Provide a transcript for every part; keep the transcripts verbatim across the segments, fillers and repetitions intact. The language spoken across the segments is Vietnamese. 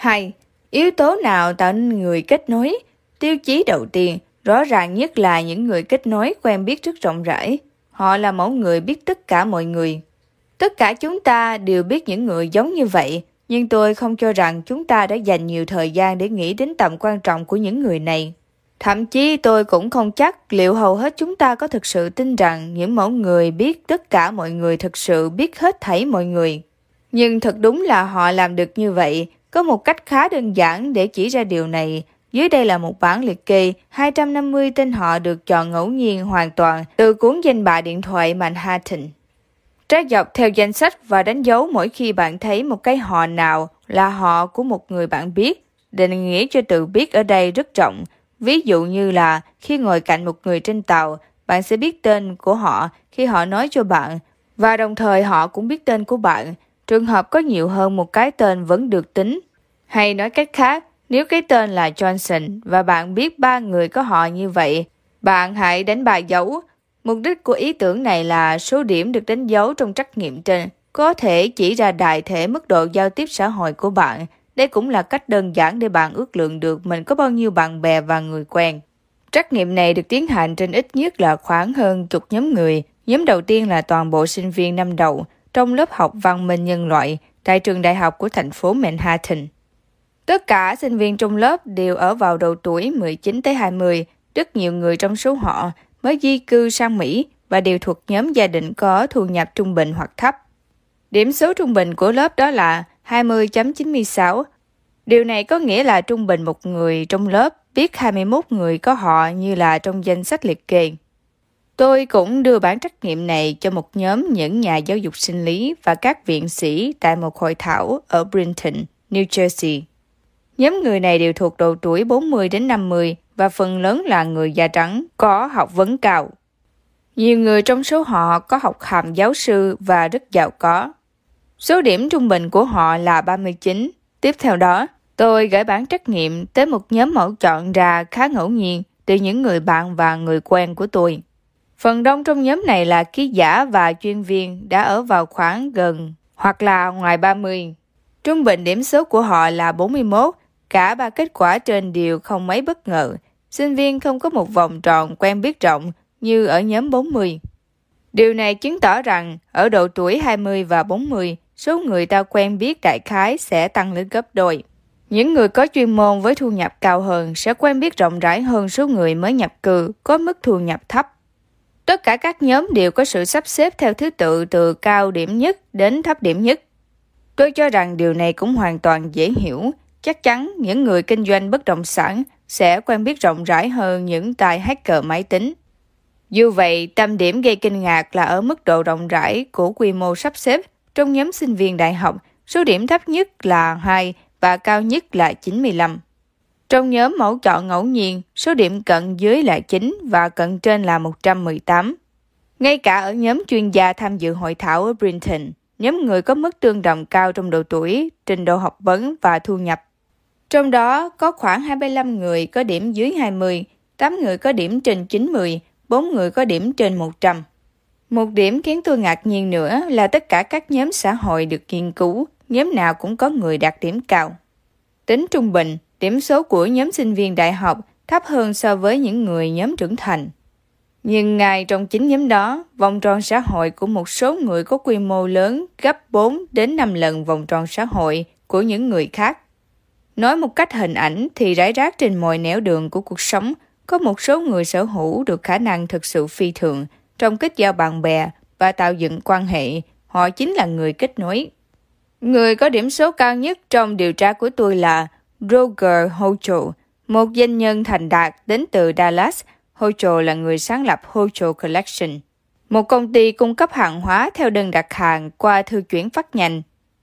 hai. Yếu tố nào tạo nên người kết nối? Tiêu chí đầu tiên, rõ ràng nhất là những người kết nối quen biết rất rộng rãi. Họ là mẫu người biết tất cả mọi người. Tất cả chúng ta đều biết những người giống như vậy, nhưng tôi không cho rằng chúng ta đã dành nhiều thời gian để nghĩ đến tầm quan trọng của những người này. Thậm chí tôi cũng không chắc liệu hầu hết chúng ta có thực sự tin rằng những mẫu người biết tất cả mọi người thực sự biết hết thảy mọi người. Nhưng thật đúng là họ làm được như vậy. Có một cách khá đơn giản để chỉ ra điều này. Dưới đây là một bảng liệt kê hai trăm năm mươi tên họ được chọn ngẫu nhiên hoàn toàn từ cuốn danh bạ điện thoại Manhattan. Trác dọc theo danh sách và đánh dấu mỗi khi bạn thấy một cái họ nào là họ của một người bạn biết. Định nghĩa cho từ biết ở đây rất rộng. Ví dụ như là khi ngồi cạnh một người trên tàu, bạn sẽ biết tên của họ khi họ nói cho bạn, và đồng thời họ cũng biết tên của bạn. Trường hợp có nhiều hơn một cái tên vẫn được tính. Hay nói cách khác, nếu cái tên là Johnson và bạn biết ba người có họ như vậy, bạn hãy đánh bài dấu. Mục đích của ý tưởng này là số điểm được đánh dấu trong trắc nghiệm trên có thể chỉ ra đại thể mức độ giao tiếp xã hội của bạn. Đây cũng là cách đơn giản để bạn ước lượng được mình có bao nhiêu bạn bè và người quen. Trắc nghiệm này được tiến hành trên ít nhất là khoảng hơn chục nhóm người. Nhóm đầu tiên là toàn bộ sinh viên năm đầu trong lớp học văn minh nhân loại tại trường đại học của thành phố Manhattan. Tất cả sinh viên trong lớp đều ở vào độ tuổi mười chín tới hai mươi. Rất nhiều người trong số họ mới di cư sang Mỹ và đều thuộc nhóm gia đình có thu nhập trung bình hoặc thấp. Điểm số trung bình của lớp đó là hai mươi phẩy chín mươi sáu. Điều này có nghĩa là trung bình một người trong lớp biết hai mươi mốt người có họ như là trong danh sách liệt kê. Tôi cũng đưa bản trắc nghiệm này cho một nhóm những nhà giáo dục sinh lý và các viện sĩ tại một hội thảo ở Brinton, New Jersey. Nhóm người này đều thuộc độ tuổi bốn mươi đến năm mươi và phần lớn là người da trắng, có học vấn cao. Nhiều người trong số họ có học hàm giáo sư và rất giàu có. Số điểm trung bình của họ là ba mươi chín. Tiếp theo đó, tôi gửi bản trắc nghiệm tới một nhóm mẫu chọn ra khá ngẫu nhiên từ những người bạn và người quen của tôi. Phần đông trong nhóm này là ký giả và chuyên viên đã ở vào khoảng gần hoặc là ngoài ba mươi. Trung bình điểm số của họ là bốn mươi mốt. Cả ba kết quả trên đều không mấy bất ngờ. Sinh viên không có một vòng tròn quen biết rộng như ở nhóm bốn mươi. Điều này chứng tỏ rằng ở độ tuổi hai mươi và bốn mươi, số người ta quen biết đại khái sẽ tăng lên gấp đôi. Những người có chuyên môn với thu nhập cao hơn sẽ quen biết rộng rãi hơn số người mới nhập cư có mức thu nhập thấp. Tất cả các nhóm đều có sự sắp xếp theo thứ tự từ cao điểm nhất đến thấp điểm nhất. Tôi cho rằng điều này cũng hoàn toàn dễ hiểu. Chắc chắn những người kinh doanh bất động sản sẽ quen biết rộng rãi hơn những tay hacker máy tính. Dù vậy, tâm điểm gây kinh ngạc là ở mức độ rộng rãi của quy mô sắp xếp. Trong nhóm sinh viên đại học, số điểm thấp nhất là hai và cao nhất là chín mươi lăm. Trong nhóm mẫu chọn ngẫu nhiên, số điểm cận dưới là chín và cận trên là một trăm mười tám. Ngay cả ở nhóm chuyên gia tham dự hội thảo ở Brinton, nhóm người có mức tương đồng cao trong độ tuổi, trình độ học vấn và thu nhập. Trong đó có khoảng hai mươi lăm người có điểm dưới hai mươi, tám người có điểm trên chín mươi, bốn người có điểm trên một trăm. Một điểm khiến tôi ngạc nhiên nữa là tất cả các nhóm xã hội được nghiên cứu, nhóm nào cũng có người đạt điểm cao. Tính trung bình, điểm số của nhóm sinh viên đại học thấp hơn so với những người nhóm trưởng thành. Nhưng ngay trong chính nhóm đó, vòng tròn xã hội của một số người có quy mô lớn gấp bốn đến năm lần vòng tròn xã hội của những người khác. Nói một cách hình ảnh thì rải rác trên mọi nẻo đường của cuộc sống, có một số người sở hữu được khả năng thực sự phi thường trong kết giao bạn bè và tạo dựng quan hệ. Họ chính là người kết nối. Người có điểm số cao nhất trong điều tra của tôi là Roger Hochul, một doanh nhân thành đạt đến từ Dallas. Hochul là người sáng lập Hochul Collection, một công ty cung cấp hàng hóa theo đơn đặt hàng qua thư chuyển phát nhanh.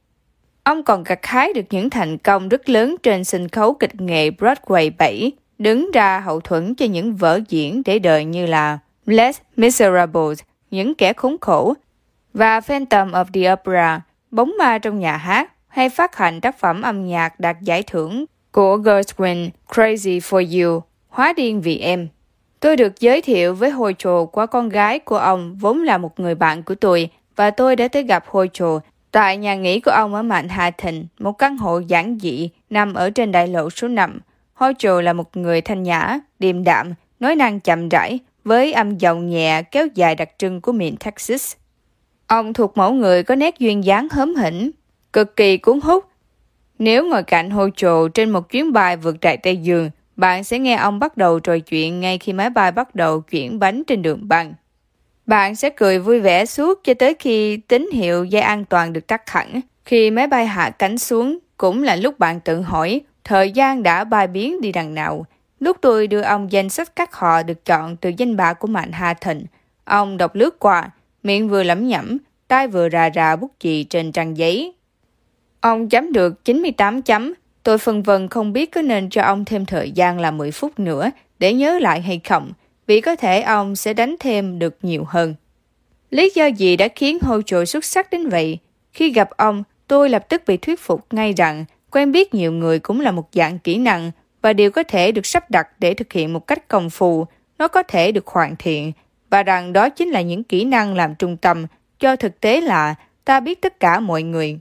Ông còn gặt hái được những thành công rất lớn trên sân khấu kịch nghệ Broadway bảy, đứng ra hậu thuẫn cho những vở diễn để đời như là Les Miserables, Những kẻ khốn khổ, và Phantom of the Opera, Bóng ma trong nhà hát, hay phát hành tác phẩm âm nhạc đạt giải thưởng của Gershwin, Crazy for You, Hóa điên vì em. Tôi được giới thiệu với Hochul qua con gái của ông vốn là một người bạn của tôi, và tôi đã tới gặp Hochul Tại nhà nghỉ của ông ở Manhattan, một căn hộ giản dị nằm ở trên đại lộ số năm, Hochul là một người thanh nhã, điềm đạm, nói năng chậm rãi, với âm giọng nhẹ kéo dài đặc trưng của miền Texas. Ông thuộc mẫu người có nét duyên dáng hớm hỉnh, cực kỳ cuốn hút. Nếu ngồi cạnh Hochul trên một chuyến bay vượt Đại Tây Dương, bạn sẽ nghe ông bắt đầu trò chuyện ngay khi máy bay bắt đầu chuyển bánh trên đường băng. Bạn sẽ cười vui vẻ suốt cho tới khi tín hiệu dây an toàn được tắt hẳn. Khi máy bay hạ cánh xuống, cũng là lúc bạn tự hỏi thời gian đã bay biến đi đằng nào. Lúc tôi đưa ông danh sách các họ được chọn từ danh bạ của Manhattan, ông đọc lướt qua, miệng vừa lẩm nhẩm, tay vừa rà rà bút chì trên trang giấy. Ông chấm được chín mươi tám chấm. Tôi phân vân không biết có nên cho ông thêm thời gian là mười phút nữa để nhớ lại hay không, vì có thể ông sẽ đánh thêm được nhiều hơn. Lý do gì đã khiến Hochul xuất sắc đến vậy? Khi gặp ông, tôi lập tức bị thuyết phục ngay rằng quen biết nhiều người cũng là một dạng kỹ năng và điều có thể được sắp đặt để thực hiện một cách công phu, nó có thể được hoàn thiện, và rằng đó chính là những kỹ năng làm trung tâm cho thực tế là ta biết tất cả mọi người.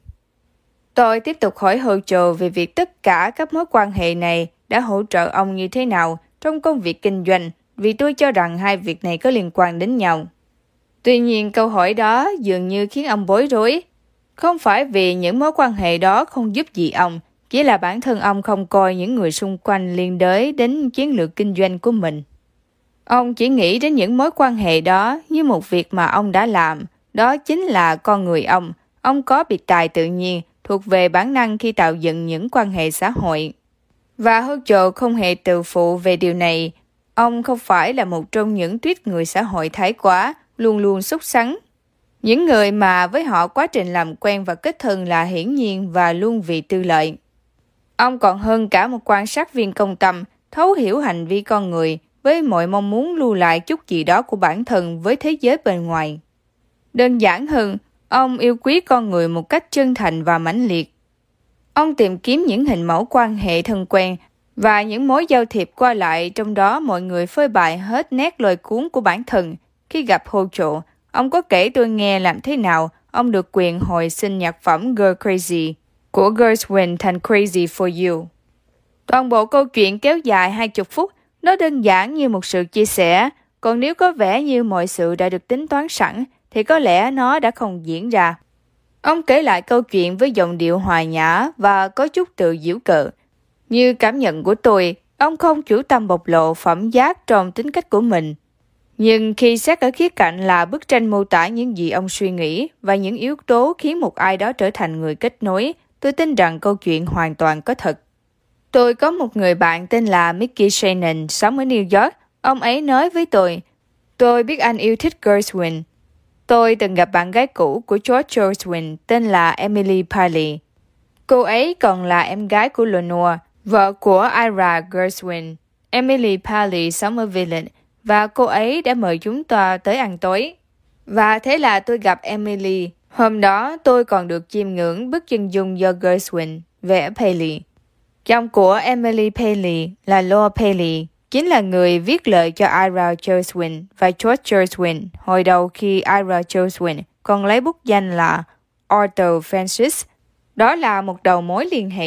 Tôi tiếp tục hỏi Hochul về việc tất cả các mối quan hệ này đã hỗ trợ ông như thế nào trong công việc kinh doanh, vì tôi cho rằng hai việc này có liên quan đến nhau. Tuy nhiên, câu hỏi đó dường như khiến ông bối rối. Không phải vì những mối quan hệ đó không giúp gì ông, chỉ là bản thân ông không coi những người xung quanh liên đới đến chiến lược kinh doanh của mình. Ông chỉ nghĩ đến những mối quan hệ đó như một việc mà ông đã làm, đó chính là con người ông. Ông có biệt tài tự nhiên, thuộc về bản năng khi tạo dựng những quan hệ xã hội. Và Hochul không hề tự phụ về điều này. Ông không phải là một trong những tuýp người xã hội thái quá, luôn luôn sốt sắng. Những người mà với họ quá trình làm quen và kết thân là hiển nhiên và luôn vì tư lợi. Ông còn hơn cả một quan sát viên công tâm, thấu hiểu hành vi con người với mọi mong muốn lưu lại chút gì đó của bản thân với thế giới bên ngoài. Đơn giản hơn, ông yêu quý con người một cách chân thành và mãnh liệt. Ông tìm kiếm những hình mẫu quan hệ thân quen và những mối giao thiệp qua lại, trong đó mọi người phơi bày hết nét lôi cuốn của bản thân. Khi gặp Hochul, ông có kể tôi nghe làm thế nào ông được quyền hồi sinh nhạc phẩm Girl Crazy của Gershwin thành Crazy for You. Toàn bộ câu chuyện kéo dài hai mươi phút, nó đơn giản như một sự chia sẻ, còn nếu có vẻ như mọi sự đã được tính toán sẵn, thì có lẽ nó đã không diễn ra. Ông kể lại câu chuyện với giọng điệu hòa nhã và có chút tự giễu cợt. Như cảm nhận của tôi, ông không chủ tâm bộc lộ phẩm giác trong tính cách của mình. Nhưng khi xét ở khía cạnh là bức tranh mô tả những gì ông suy nghĩ và những yếu tố khiến một ai đó trở thành người kết nối, tôi tin rằng câu chuyện hoàn toàn có thật. Tôi có một người bạn tên là Mickey Shannon, sống ở New York. Ông ấy nói với tôi, tôi biết anh yêu thích Gershwin. Tôi từng gặp bạn gái cũ của George Gershwin tên là Emily Paley. Cô ấy còn là em gái của Lenore, vợ của Ira Gershwin. Emily Paley sống ở Village và cô ấy đã mời chúng ta tới ăn tối. Và thế là tôi gặp Emily. Hôm đó tôi còn được chiêm ngưỡng bức chân dung do Gershwin vẽ Paley. Chồng của Emily Paley là Lord Paley, chính là người viết lời cho Ira Gershwin và George Gershwin hồi đầu khi Ira Gershwin còn lấy bút danh là Arthur Francis. Đó là một đầu mối liên hệ.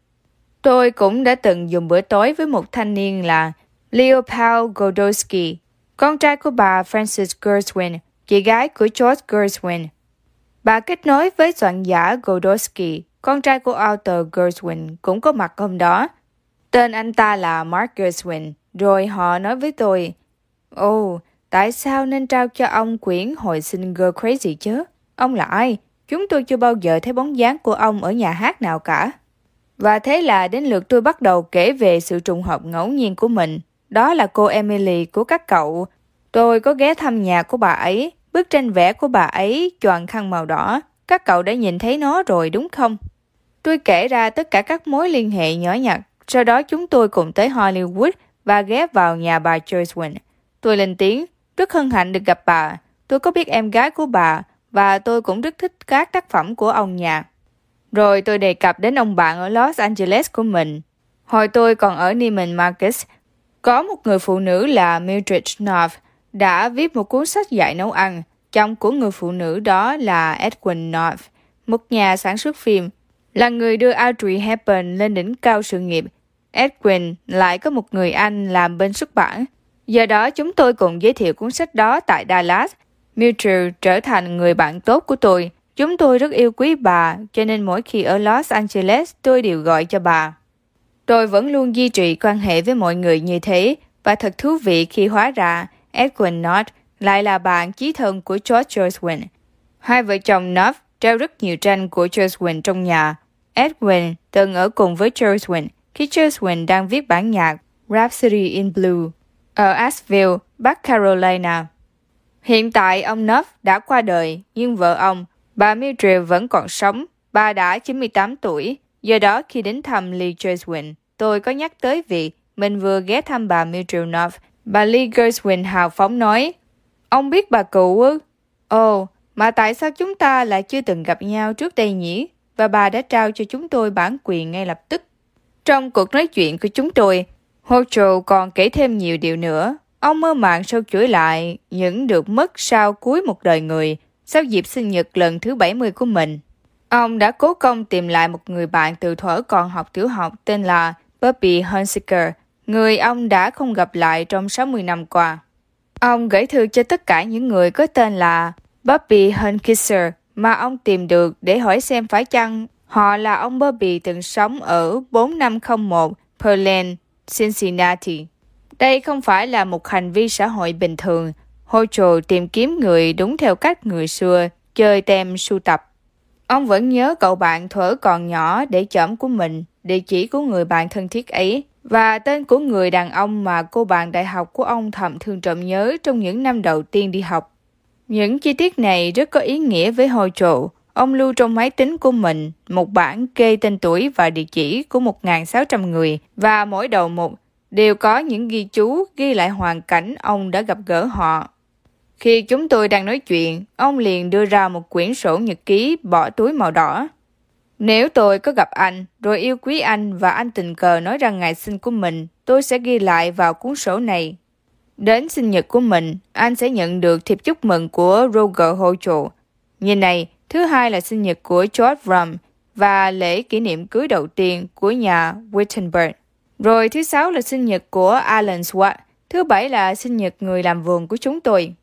Tôi cũng đã từng dùng bữa tối với một thanh niên là Leopold Godowski, con trai của bà Frances Gershwin, chị gái của George Gershwin. Bà kết nối với soạn giả Godowski, con trai của Arthur Gershwin, cũng có mặt hôm đó. Tên anh ta là Mark Gershwin. Rồi họ nói với tôi, Ồ, oh, tại sao nên trao cho ông quyển hồi sinh Girl Crazy chứ? Ông là ai? Chúng tôi chưa bao giờ thấy bóng dáng của ông ở nhà hát nào cả. Và thế là đến lượt tôi bắt đầu kể về sự trùng hợp ngẫu nhiên của mình. Đó là cô Emily của các cậu. Tôi có ghé thăm nhà của bà ấy. Bức tranh vẽ của bà ấy choàng khăn màu đỏ. Các cậu đã nhìn thấy nó rồi đúng không? Tôi kể ra tất cả các mối liên hệ nhỏ nhặt. Sau đó chúng tôi cùng tới Hollywood và ghé vào nhà bà Gershwin. Tôi lên tiếng, rất hân hạnh được gặp bà. Tôi có biết em gái của bà và tôi cũng rất thích các tác phẩm của ông nhà. Rồi tôi đề cập đến ông bạn ở Los Angeles của mình. Hồi tôi còn ở Neiman Marcus, có một người phụ nữ là Mildred Knopf đã viết một cuốn sách dạy nấu ăn. Chồng của người phụ nữ đó là Edwin Knopf, một nhà sản xuất phim, là người đưa Audrey Hepburn lên đỉnh cao sự nghiệp. Edwin lại có một người anh làm bên xuất bản. Do đó chúng tôi cùng giới thiệu cuốn sách đó tại Dallas. Mildred trở thành người bạn tốt của tôi. Chúng tôi rất yêu quý bà, cho nên mỗi khi ở Los Angeles tôi đều gọi cho bà. Tôi vẫn luôn duy trì quan hệ với mọi người như thế, và thật thú vị khi hóa ra Edwin North lại là bạn chí thân của George Gershwin. Hai vợ chồng North treo rất nhiều tranh của Gershwin trong nhà. Edwin từng ở cùng với Gershwin khi Gershwin đang viết bản nhạc Rhapsody in Blue ở Asheville, Bắc Carolina. Hiện tại ông North đã qua đời, nhưng vợ ông, bà Mildred vẫn còn sống. Bà đã chín mươi tám tuổi. Do đó khi đến thăm Lee Gershwin, tôi có nhắc tới việc mình vừa ghé thăm bà Mildred North. Bà Lee Gershwin hào phóng nói, ông biết bà cụ ư? Ồ, mà tại sao chúng ta lại chưa từng gặp nhau trước đây nhỉ? Và bà đã trao cho chúng tôi bản quyền ngay lập tức. Trong cuộc nói chuyện của chúng tôi, Hochul còn kể thêm nhiều điều nữa. Ông mơ màng sâu chuỗi lại những được mất sau cuối một đời người, sau dịp sinh nhật lần thứ bảy mươi của mình. Ông đã cố công tìm lại một người bạn từ thuở còn học tiểu học tên là Bobby Hunziker, người ông đã không gặp lại trong sáu mươi năm qua. Ông gửi thư cho tất cả những người có tên là Bobby Hunziker mà ông tìm được để hỏi xem phải chăng họ là ông Bobby từng sống ở bốn năm không một Pearl Lane, Cincinnati. Đây không phải là một hành vi xã hội bình thường. Hochul tìm kiếm người đúng theo cách người xưa chơi tem sưu tập. Ông vẫn nhớ cậu bạn thuở còn nhỏ để chỏm của mình, địa chỉ của người bạn thân thiết ấy, và tên của người đàn ông mà cô bạn đại học của ông thầm thương trộm nhớ trong những năm đầu tiên đi học. Những chi tiết này rất có ý nghĩa với Hochul. Ông lưu trong máy tính của mình một bản kê tên tuổi và địa chỉ của một nghìn sáu trăm người, và mỗi đầu mục đều có những ghi chú ghi lại hoàn cảnh ông đã gặp gỡ họ. Khi chúng tôi đang nói chuyện, ông liền đưa ra một quyển sổ nhật ký bỏ túi màu đỏ. Nếu tôi có gặp anh, rồi yêu quý anh và anh tình cờ nói rằng ngày sinh của mình, tôi sẽ ghi lại vào cuốn sổ này. Đến sinh nhật của mình, anh sẽ nhận được thiệp chúc mừng của Roger Hochul. Nhìn này, thứ hai là sinh nhật của George Rum và lễ kỷ niệm cưới đầu tiên của nhà Wittenberg. Rồi thứ sáu là sinh nhật của Alan Swartz. Thứ bảy là sinh nhật người làm vườn của chúng tôi.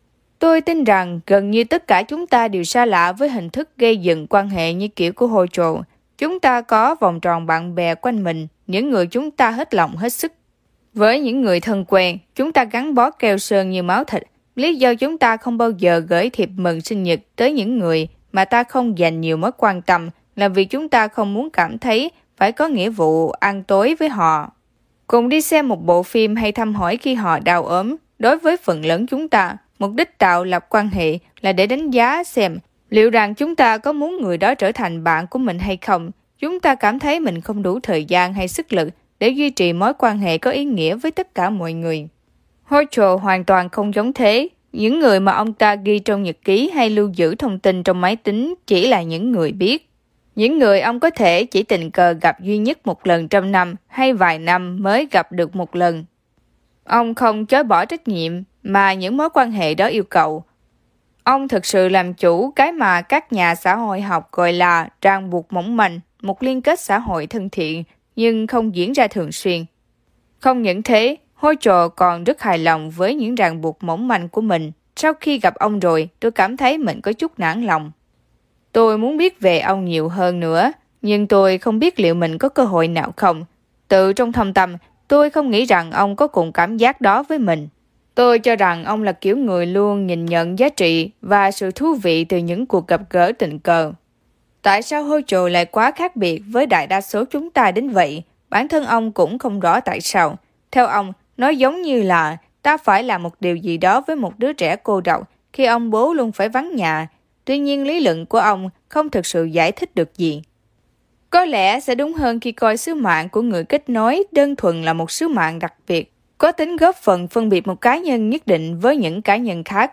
Tôi tin rằng gần như tất cả chúng ta đều xa lạ với hình thức gây dựng quan hệ như kiểu của Hochul. Chúng ta có vòng tròn bạn bè quanh mình, những người chúng ta hết lòng hết sức. Với những người thân quen, chúng ta gắn bó keo sơn như máu thịt. Lý do chúng ta không bao giờ gửi thiệp mừng sinh nhật tới những người mà ta không dành nhiều mối quan tâm là vì chúng ta không muốn cảm thấy phải có nghĩa vụ ăn tối với họ. Cùng đi xem một bộ phim hay thăm hỏi khi họ đau ốm, đối với phần lớn chúng ta, mục đích tạo lập quan hệ là để đánh giá xem liệu rằng chúng ta có muốn người đó trở thành bạn của mình hay không. Chúng ta cảm thấy mình không đủ thời gian hay sức lực để duy trì mối quan hệ có ý nghĩa với tất cả mọi người. Hochul hoàn toàn không giống thế. Những người mà ông ta ghi trong nhật ký hay lưu giữ thông tin trong máy tính chỉ là những người biết. Những người ông có thể chỉ tình cờ gặp duy nhất một lần trong năm hay vài năm mới gặp được một lần. Ông không chối bỏ trách nhiệm mà những mối quan hệ đó yêu cầu. Ông thực sự làm chủ cái mà các nhà xã hội học gọi là ràng buộc mỏng manh, một liên kết xã hội thân thiện nhưng không diễn ra thường xuyên. Không những thế, Hochul còn rất hài lòng với những ràng buộc mỏng manh của mình. Sau khi gặp ông rồi, tôi cảm thấy mình có chút nản lòng. Tôi muốn biết về ông nhiều hơn nữa, nhưng tôi không biết liệu mình có cơ hội nào không. Tự trong thâm tâm, tôi không nghĩ rằng ông có cùng cảm giác đó với mình. Tôi cho rằng ông là kiểu người luôn nhìn nhận giá trị và sự thú vị từ những cuộc gặp gỡ tình cờ. Tại sao Hochul lại quá khác biệt với đại đa số chúng ta đến vậy? Bản thân ông cũng không rõ tại sao. Theo ông, nó giống như là ta phải làm một điều gì đó với một đứa trẻ cô độc khi ông bố luôn phải vắng nhà. Tuy nhiên lý luận của ông không thực sự giải thích được gì. Có lẽ sẽ đúng hơn khi coi sứ mạng của người kết nối đơn thuần là một sứ mạng đặc biệt, có tính góp phần phân biệt một cá nhân nhất định với những cá nhân khác.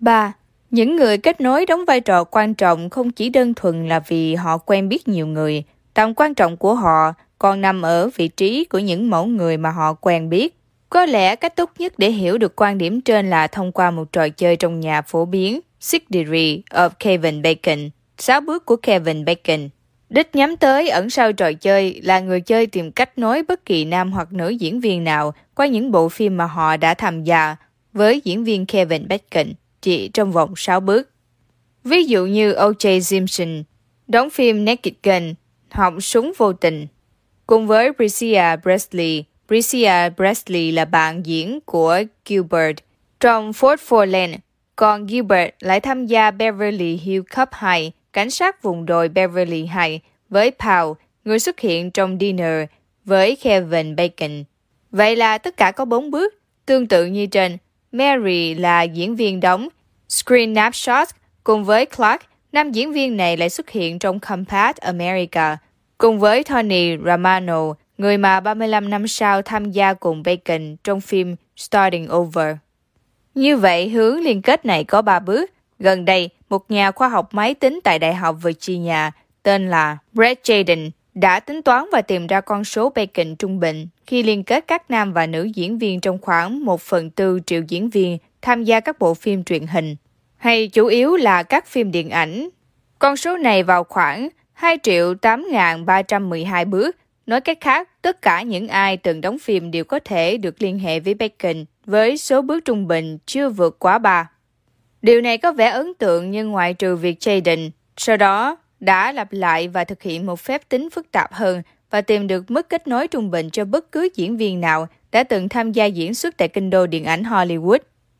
ba. Những người kết nối đóng vai trò quan trọng không chỉ đơn thuần là vì họ quen biết nhiều người. Tầm quan trọng của họ còn nằm ở vị trí của những mẫu người mà họ quen biết. Có lẽ cách tốt nhất để hiểu được quan điểm trên là thông qua một trò chơi trong nhà phổ biến Six Degrees of Kevin Bacon, sáu bước của Kevin Bacon. Đích nhắm tới ẩn sau trò chơi là người chơi tìm cách nối bất kỳ nam hoặc nữ diễn viên nào qua những bộ phim mà họ đã tham gia với diễn viên Kevin Bacon chỉ trong vòng sáu bước. Ví dụ như O J Simpson đóng phim Naked Gun, họng súng vô tình, cùng với Priscilla Presley. Priscilla Presley là bạn diễn của Gilbert trong Fort Foreland, còn Gilbert lại tham gia Beverly Hills Cop hai, cảnh sát vùng đồi Beverly Hills, với Paul, người xuất hiện trong Dinner với Kevin Bacon. Vậy là tất cả có bốn bước. Tương tự như trên, Mary là diễn viên đóng Screen Snapshot cùng với Clark. Nam diễn viên này lại xuất hiện trong Compass America, cùng với Tony Romano, người mà ba mươi lăm năm sau tham gia cùng Bacon trong phim Starting Over. Như vậy, hướng liên kết này có ba bước. Gần đây, một nhà khoa học máy tính tại Đại học Virginia tên là Brett Jaden đã tính toán và tìm ra con số Bacon trung bình khi liên kết các nam và nữ diễn viên trong khoảng một phần tư triệu diễn viên tham gia các bộ phim truyền hình, hay chủ yếu là các phim điện ảnh. Con số này vào khoảng hai triệu tám nghìn ba trăm mười hai bước. Nói cách khác, tất cả những ai từng đóng phim đều có thể được liên hệ với Bacon với số bước trung bình chưa vượt quá ba. Điều này có vẻ ấn tượng nhưng ngoại trừ việc Jaden sau đó đã lặp lại và thực hiện một phép tính phức tạp hơn và tìm được mức kết nối trung bình cho bất cứ diễn viên nào đã từng tham gia diễn xuất tại kinh đô điện ảnh Hollywood.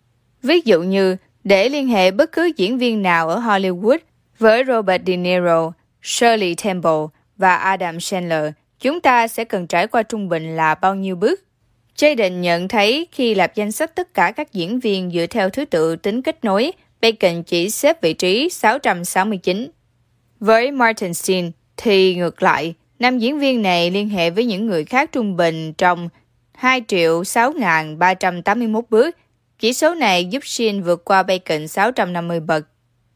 Ví dụ như, để liên hệ bất cứ diễn viên nào ở Hollywood với Robert De Niro, Shirley Temple và Adam Sandler, chúng ta sẽ cần trải qua trung bình là bao nhiêu bước? Jaden nhận thấy khi lập danh sách tất cả các diễn viên dựa theo thứ tự tính kết nối, Bacon chỉ xếp vị trí sáu trăm sáu mươi chín. Với Martin Sheen thì ngược lại, nam diễn viên này liên hệ với những người khác trung bình trong hai triệu sáu nghìn ba trăm tám mươi mốt bước. Chỉ số này giúp Sheen vượt qua Bacon sáu trăm năm mươi bậc.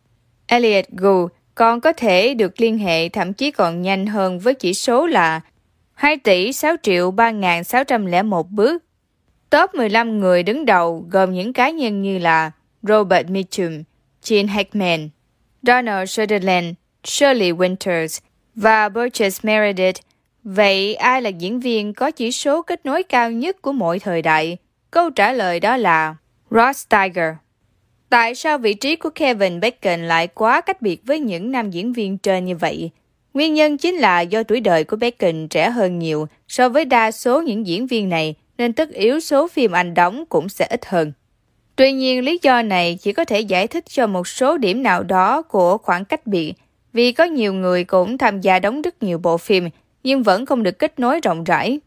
Elliot Gould còn có thể được liên hệ thậm chí còn nhanh hơn với chỉ số là hai tỷ sáu triệu ba nghìn sáu trăm lẻ một bước. Top mười lăm người đứng đầu gồm những cá nhân như là Robert Mitchum, Gene Hackman, Donald Sutherland, Shirley Winters và Burgess Meredith. Vậy ai là diễn viên có chỉ số kết nối cao nhất của mỗi thời đại? Câu trả lời đó là Rod Steiger. Tại sao vị trí của Kevin Bacon lại quá cách biệt với những nam diễn viên trên như vậy? Nguyên nhân chính là do tuổi đời của Bacon trẻ hơn nhiều so với đa số những diễn viên này, nên tất yếu số phim anh đóng cũng sẽ ít hơn. Tuy nhiên, lý do này chỉ có thể giải thích cho một số điểm nào đó của khoảng cách biệt, vì có nhiều người cũng tham gia đóng rất nhiều bộ phim, nhưng vẫn không được kết nối rộng rãi.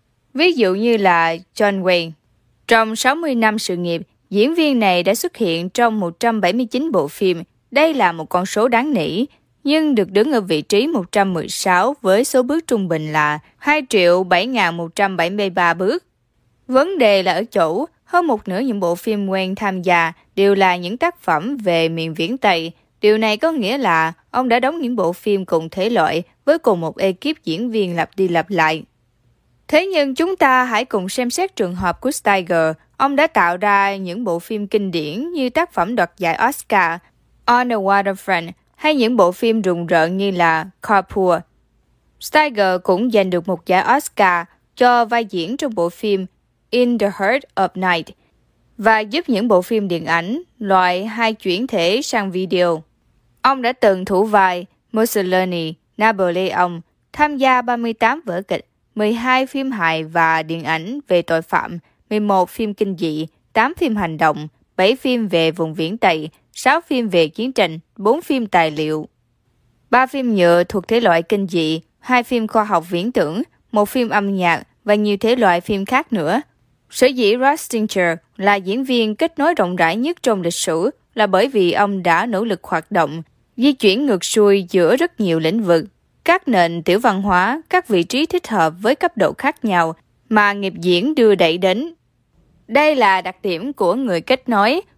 Ví dụ như là John Wayne. Trong sáu mươi năm sự nghiệp, diễn viên này đã xuất hiện trong một trăm bảy mươi chín bộ phim. Đây là một con số đáng nể, nhưng được đứng ở vị trí một trăm mười sáu với số bước trung bình là hai triệu bảy nghìn một trăm bảy mươi ba bước. Vấn đề là ở chỗ, hơn một nửa những bộ phim Wayne tham gia đều là những tác phẩm về miền viễn Tây. Điều này có nghĩa là ông đã đóng những bộ phim cùng thể loại với cùng một ekip diễn viên lặp đi lặp lại. Thế nhưng chúng ta hãy cùng xem xét trường hợp của Steiger. Ông đã tạo ra những bộ phim kinh điển như tác phẩm đoạt giải Oscar, On the Waterfront, hay những bộ phim rùng rợn như là Carpool. Steiger cũng giành được một giải Oscar cho vai diễn trong bộ phim In the Heart of Night và giúp những bộ phim điện ảnh loại hai chuyển thể sang video. Ông đã từng thủ vai Mussolini, Napoleon, tham gia ba mươi tám vở kịch, mười hai phim hài và điện ảnh về tội phạm, mười một phim kinh dị, tám phim hành động, bảy phim về vùng viễn Tây, sáu phim về chiến tranh, bốn phim tài liệu, ba phim nhựa thuộc thể loại kinh dị, hai phim khoa học viễn tưởng, một phim âm nhạc và nhiều thể loại phim khác nữa. Sở dĩ Rod Steiger là diễn viên kết nối rộng rãi nhất trong lịch sử là bởi vì ông đã nỗ lực hoạt động, di chuyển ngược xuôi giữa rất nhiều lĩnh vực, các nền tiểu văn hóa, các vị trí thích hợp với cấp độ khác nhau mà nghiệp diễn đưa đẩy đến. Đây là đặc điểm của người kết nối,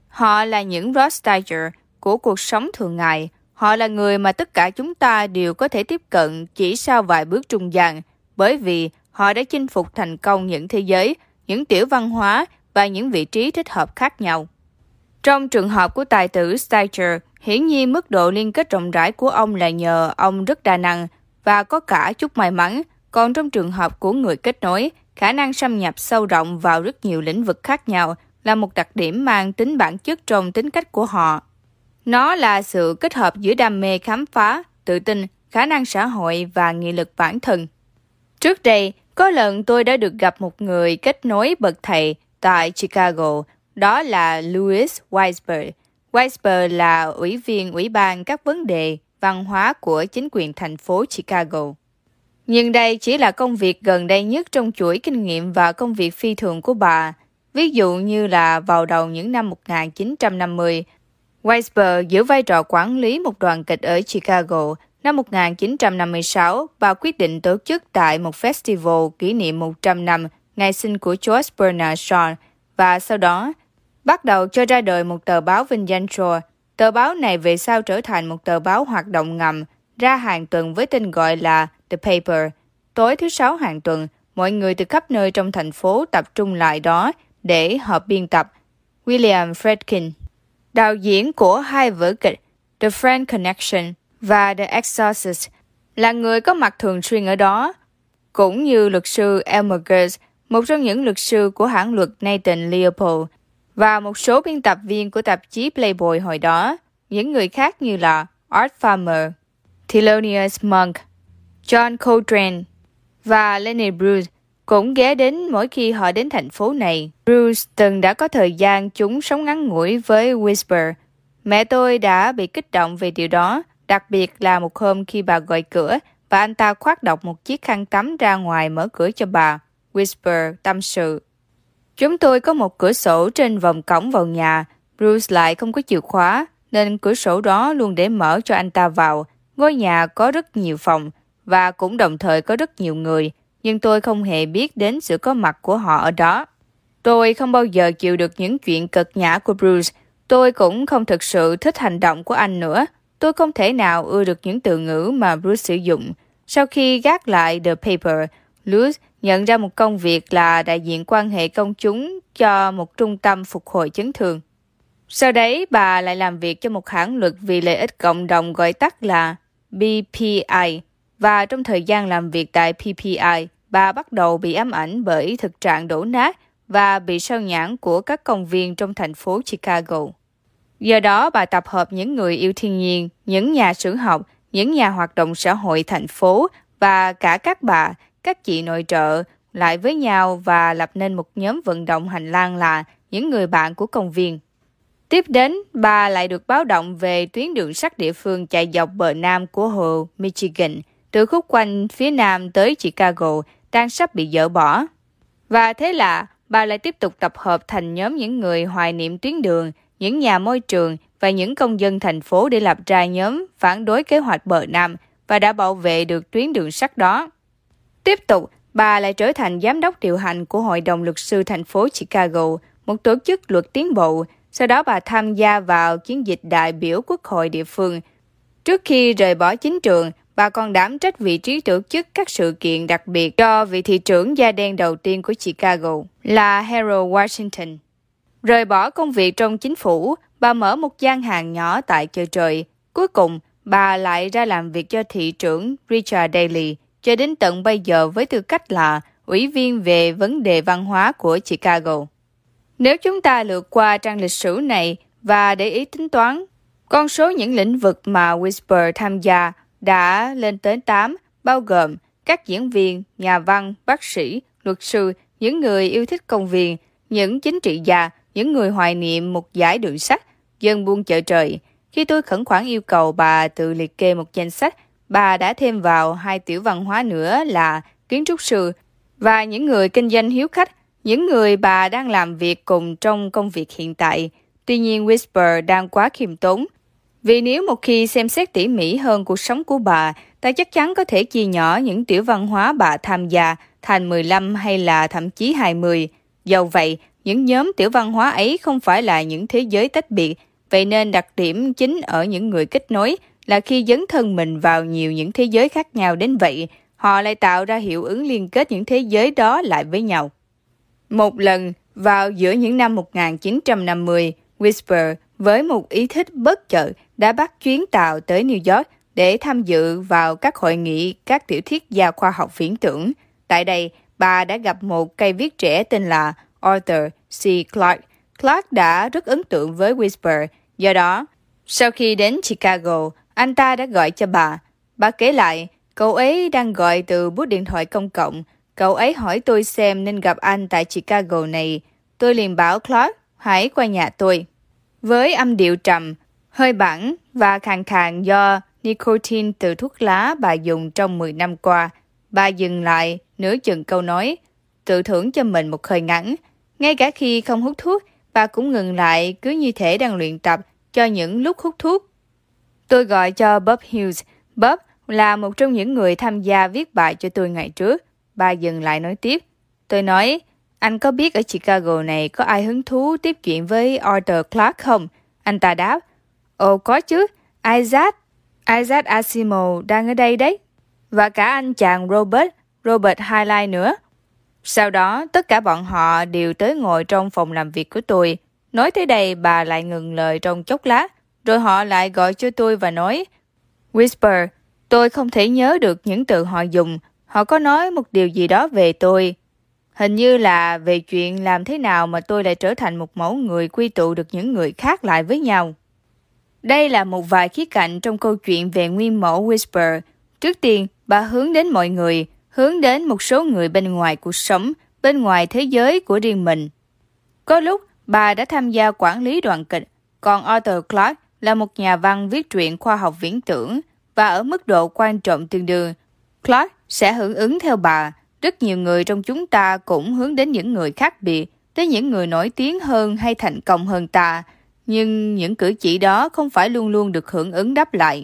Họ là những Rothschild của cuộc sống thường ngày. Họ là người mà tất cả chúng ta đều có thể tiếp cận chỉ sau vài bước trung gian, bởi vì họ đã chinh phục thành công những thế giới, những tiểu văn hóa và những vị trí thích hợp khác nhau. Trong trường hợp của tài tử Steiger, hiển nhiên mức độ liên kết rộng rãi của ông là nhờ ông rất đa năng và có cả chút may mắn, còn trong trường hợp của người kết nối, khả năng xâm nhập sâu rộng vào rất nhiều lĩnh vực khác nhau là một đặc điểm mang tính bản chất trong tính cách của họ. Nó là sự kết hợp giữa đam mê khám phá, tự tin, khả năng xã hội và nghị lực bản thân. Trước đây, có lần tôi đã được gặp một người kết nối bậc thầy tại Chicago, đó là Louis Weisberg. Weisberg là ủy viên Ủy ban các vấn đề văn hóa của chính quyền thành phố Chicago. Nhưng đây chỉ là công việc gần đây nhất trong chuỗi kinh nghiệm và công việc phi thường của bà. Ví dụ như là vào đầu những năm một nghìn chín trăm năm mươi, Weisberg giữ vai trò quản lý một đoàn kịch ở Chicago. Năm một nghìn chín trăm năm mươi sáu, bà quyết định tổ chức tại một festival kỷ niệm một trăm năm ngày sinh của George Bernard Shaw và sau đó bắt đầu cho ra đời một tờ báo vinh danh Shaw. Tờ báo này về sau trở thành một tờ báo hoạt động ngầm, ra hàng tuần với tên gọi là The Paper. Tối thứ Sáu hàng tuần, mọi người từ khắp nơi trong thành phố tập trung lại đó để họp biên tập. William Friedkin, đạo diễn của hai vở kịch The Friend Connection và The Exorcist, là người có mặt thường xuyên ở đó, cũng như luật sư Elmer Gertz, một trong những luật sư của hãng luật Nathan Leopold, và một số biên tập viên của tạp chí Playboy hồi đó. Những người khác như là Art Farmer, Thelonious Monk, John Coltrane và Lenny Bruce cũng ghé đến mỗi khi họ đến thành phố này. Bruce từng đã có thời gian chúng sống ngắn ngủi với Whisper. Mẹ tôi đã bị kích động về điều đó, đặc biệt là một hôm khi bà gọi cửa và anh ta khoác đọc một chiếc khăn tắm ra ngoài mở cửa cho bà. Whisper tâm sự: "Chúng tôi có một cửa sổ trên vòng cổng vào nhà. Bruce lại không có chìa khóa, nên cửa sổ đó luôn để mở cho anh ta vào. Ngôi nhà có rất nhiều phòng, và cũng đồng thời có rất nhiều người, nhưng tôi không hề biết đến sự có mặt của họ ở đó. Tôi không bao giờ chịu được những chuyện cợt nhã của Bruce. Tôi cũng không thực sự thích hành động của anh nữa. Tôi không thể nào ưa được những từ ngữ mà Bruce sử dụng." Sau khi gác lại The Paper, Louis nhận ra một công việc là đại diện quan hệ công chúng cho một trung tâm phục hồi chấn thương. Sau đấy, bà lại làm việc cho một hãng luật vì lợi ích cộng đồng gọi tắt là bê pê i. Và trong thời gian làm việc tại pê pê i, bà bắt đầu bị ám ảnh bởi thực trạng đổ nát và bị sao nhãng của các công viên trong thành phố Chicago. Do đó, bà tập hợp những người yêu thiên nhiên, những nhà sử học, những nhà hoạt động xã hội thành phố và cả các bà, các chị nội trợ lại với nhau và lập nên một nhóm vận động hành lang là những người bạn của công viên. Tiếp đến, bà lại được báo động về tuyến đường sắt địa phương chạy dọc bờ nam của hồ Michigan, từ khúc quanh phía nam tới Chicago, đang sắp bị dỡ bỏ. Và thế là, bà lại tiếp tục tập hợp thành nhóm những người hoài niệm tuyến đường, những nhà môi trường và những công dân thành phố để lập ra nhóm phản đối kế hoạch bờ nam và đã bảo vệ được tuyến đường sắt đó. Tiếp tục, bà lại trở thành giám đốc điều hành của Hội đồng luật sư thành phố Chicago, một tổ chức luật tiến bộ. Sau đó bà tham gia vào chiến dịch đại biểu quốc hội địa phương. Trước khi rời bỏ chính trường, bà còn đảm trách vị trí tổ chức các sự kiện đặc biệt cho vị thị trưởng da đen đầu tiên của Chicago là Harold Washington. Rời bỏ công việc trong chính phủ, bà mở một gian hàng nhỏ tại chợ trời. Cuối cùng, bà lại ra làm việc cho thị trưởng Richard Daley, cho đến tận bây giờ với tư cách là ủy viên về vấn đề văn hóa của Chicago. Nếu chúng ta lướt qua trang lịch sử này và để ý tính toán, con số những lĩnh vực mà Whisper tham gia đã lên tới tám, bao gồm các diễn viên, nhà văn, bác sĩ, luật sư, những người yêu thích công viên, những chính trị gia, những người hoài niệm một giải đường sắt, dân buôn chợ trời. Khi tôi khẩn khoản yêu cầu bà tự liệt kê một danh sách, bà đã thêm vào hai tiểu văn hóa nữa là kiến trúc sư và những người kinh doanh hiếu khách, những người bà đang làm việc cùng trong công việc hiện tại. Tuy nhiên, Whisper đang quá khiêm tốn. Vì nếu một khi xem xét tỉ mỉ hơn cuộc sống của bà, ta chắc chắn có thể chia nhỏ những tiểu văn hóa bà tham gia thành mười lăm hay là thậm chí hai mươi. Dẫu vậy, Những nhóm tiểu văn hóa ấy không phải là những thế giới tách biệt, vậy nên đặc điểm chính ở những người kết nối là khi dấn thân mình vào nhiều những thế giới khác nhau đến vậy, họ lại tạo ra hiệu ứng liên kết những thế giới đó lại với nhau. Một lần, vào giữa những năm một nghìn chín trăm năm mươi, Whisper với một ý thích bất chợt đã bắt chuyến tàu tới New York để tham dự vào các hội nghị các tiểu thuyết gia khoa học viễn tưởng. Tại đây, bà đã gặp một cây viết trẻ tên là Arthur C. Clarke. Clarke đã rất ấn tượng với Whisper, do đó, sau khi đến Chicago, anh ta đã gọi cho bà. Bà kể lại, cậu ấy đang gọi từ bút điện thoại công cộng. Cậu ấy hỏi tôi xem nên gặp anh tại Chicago này. Tôi liền bảo Clarke, hãy qua nhà tôi. Với âm điệu trầm, hơi bẵng và khàn khàn do nicotine từ thuốc lá bà dùng trong mười năm qua, bà dừng lại nửa chừng câu nói, tự thưởng cho mình một hơi ngắn. Ngay cả khi không hút thuốc, bà cũng ngừng lại cứ như thể đang luyện tập cho những lúc hút thuốc. Tôi gọi cho Bob Hughes. Bob là một trong những người tham gia viết bài cho tôi ngày trước. Bà dừng lại nói tiếp. Tôi nói, anh có biết ở Chicago này có ai hứng thú tiếp chuyện với Arthur Clarke không? Anh ta đáp, ồ có chứ, Isaac. Isaac Asimov đang ở đây đấy. Và cả anh chàng Robert, Robert Heinlein nữa. Sau đó, tất cả bọn họ đều tới ngồi trong phòng làm việc của tôi. Nói tới đây, bà lại ngừng lời trong chốc lát, rồi họ lại gọi cho tôi và nói, Whisper, tôi không thể nhớ được những từ họ dùng. Họ có nói một điều gì đó về tôi. Hình như là về chuyện làm thế nào mà tôi lại trở thành một mẫu người quy tụ được những người khác lại với nhau. Đây là một vài khía cạnh trong câu chuyện về nguyên mẫu Whisper. Trước tiên, bà hướng đến mọi người, hướng đến một số người bên ngoài cuộc sống, bên ngoài thế giới của riêng mình. Có lúc, bà đã tham gia quản lý đoàn kịch, còn Arthur Clarke là một nhà văn viết truyện khoa học viễn tưởng, và ở mức độ quan trọng tương đương, Clarke sẽ hưởng ứng theo bà. Rất nhiều người trong chúng ta cũng hướng đến những người khác biệt, tới những người nổi tiếng hơn hay thành công hơn ta, nhưng những cử chỉ đó không phải luôn luôn được hưởng ứng đáp lại.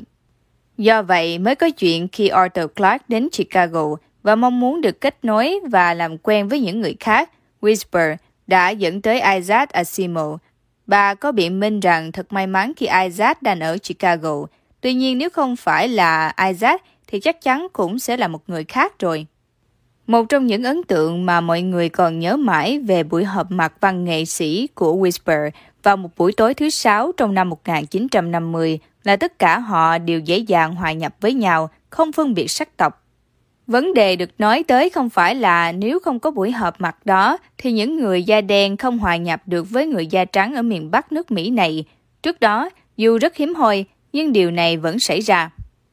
Do vậy mới có chuyện khi Arthur Clarke đến Chicago và mong muốn được kết nối và làm quen với những người khác, Whisper đã dẫn tới Isaac Asimov. Bà có biện minh rằng thật may mắn khi Isaac đang ở Chicago. Tuy nhiên nếu không phải là Isaac thì chắc chắn cũng sẽ là một người khác rồi. Một trong những ấn tượng mà mọi người còn nhớ mãi về buổi họp mặt văn nghệ sĩ của Whisper vào một buổi tối thứ Sáu trong năm một nghìn chín trăm năm mươi là tất cả họ đều dễ dàng hòa nhập với nhau, không phân biệt sắc tộc. Vấn đề được nói tới không phải là nếu không có buổi họp mặt đó thì những người da đen không hòa nhập được với người da trắng ở miền Bắc nước Mỹ này. Trước đó, dù rất hiếm hoi, nhưng điều này vẫn xảy ra.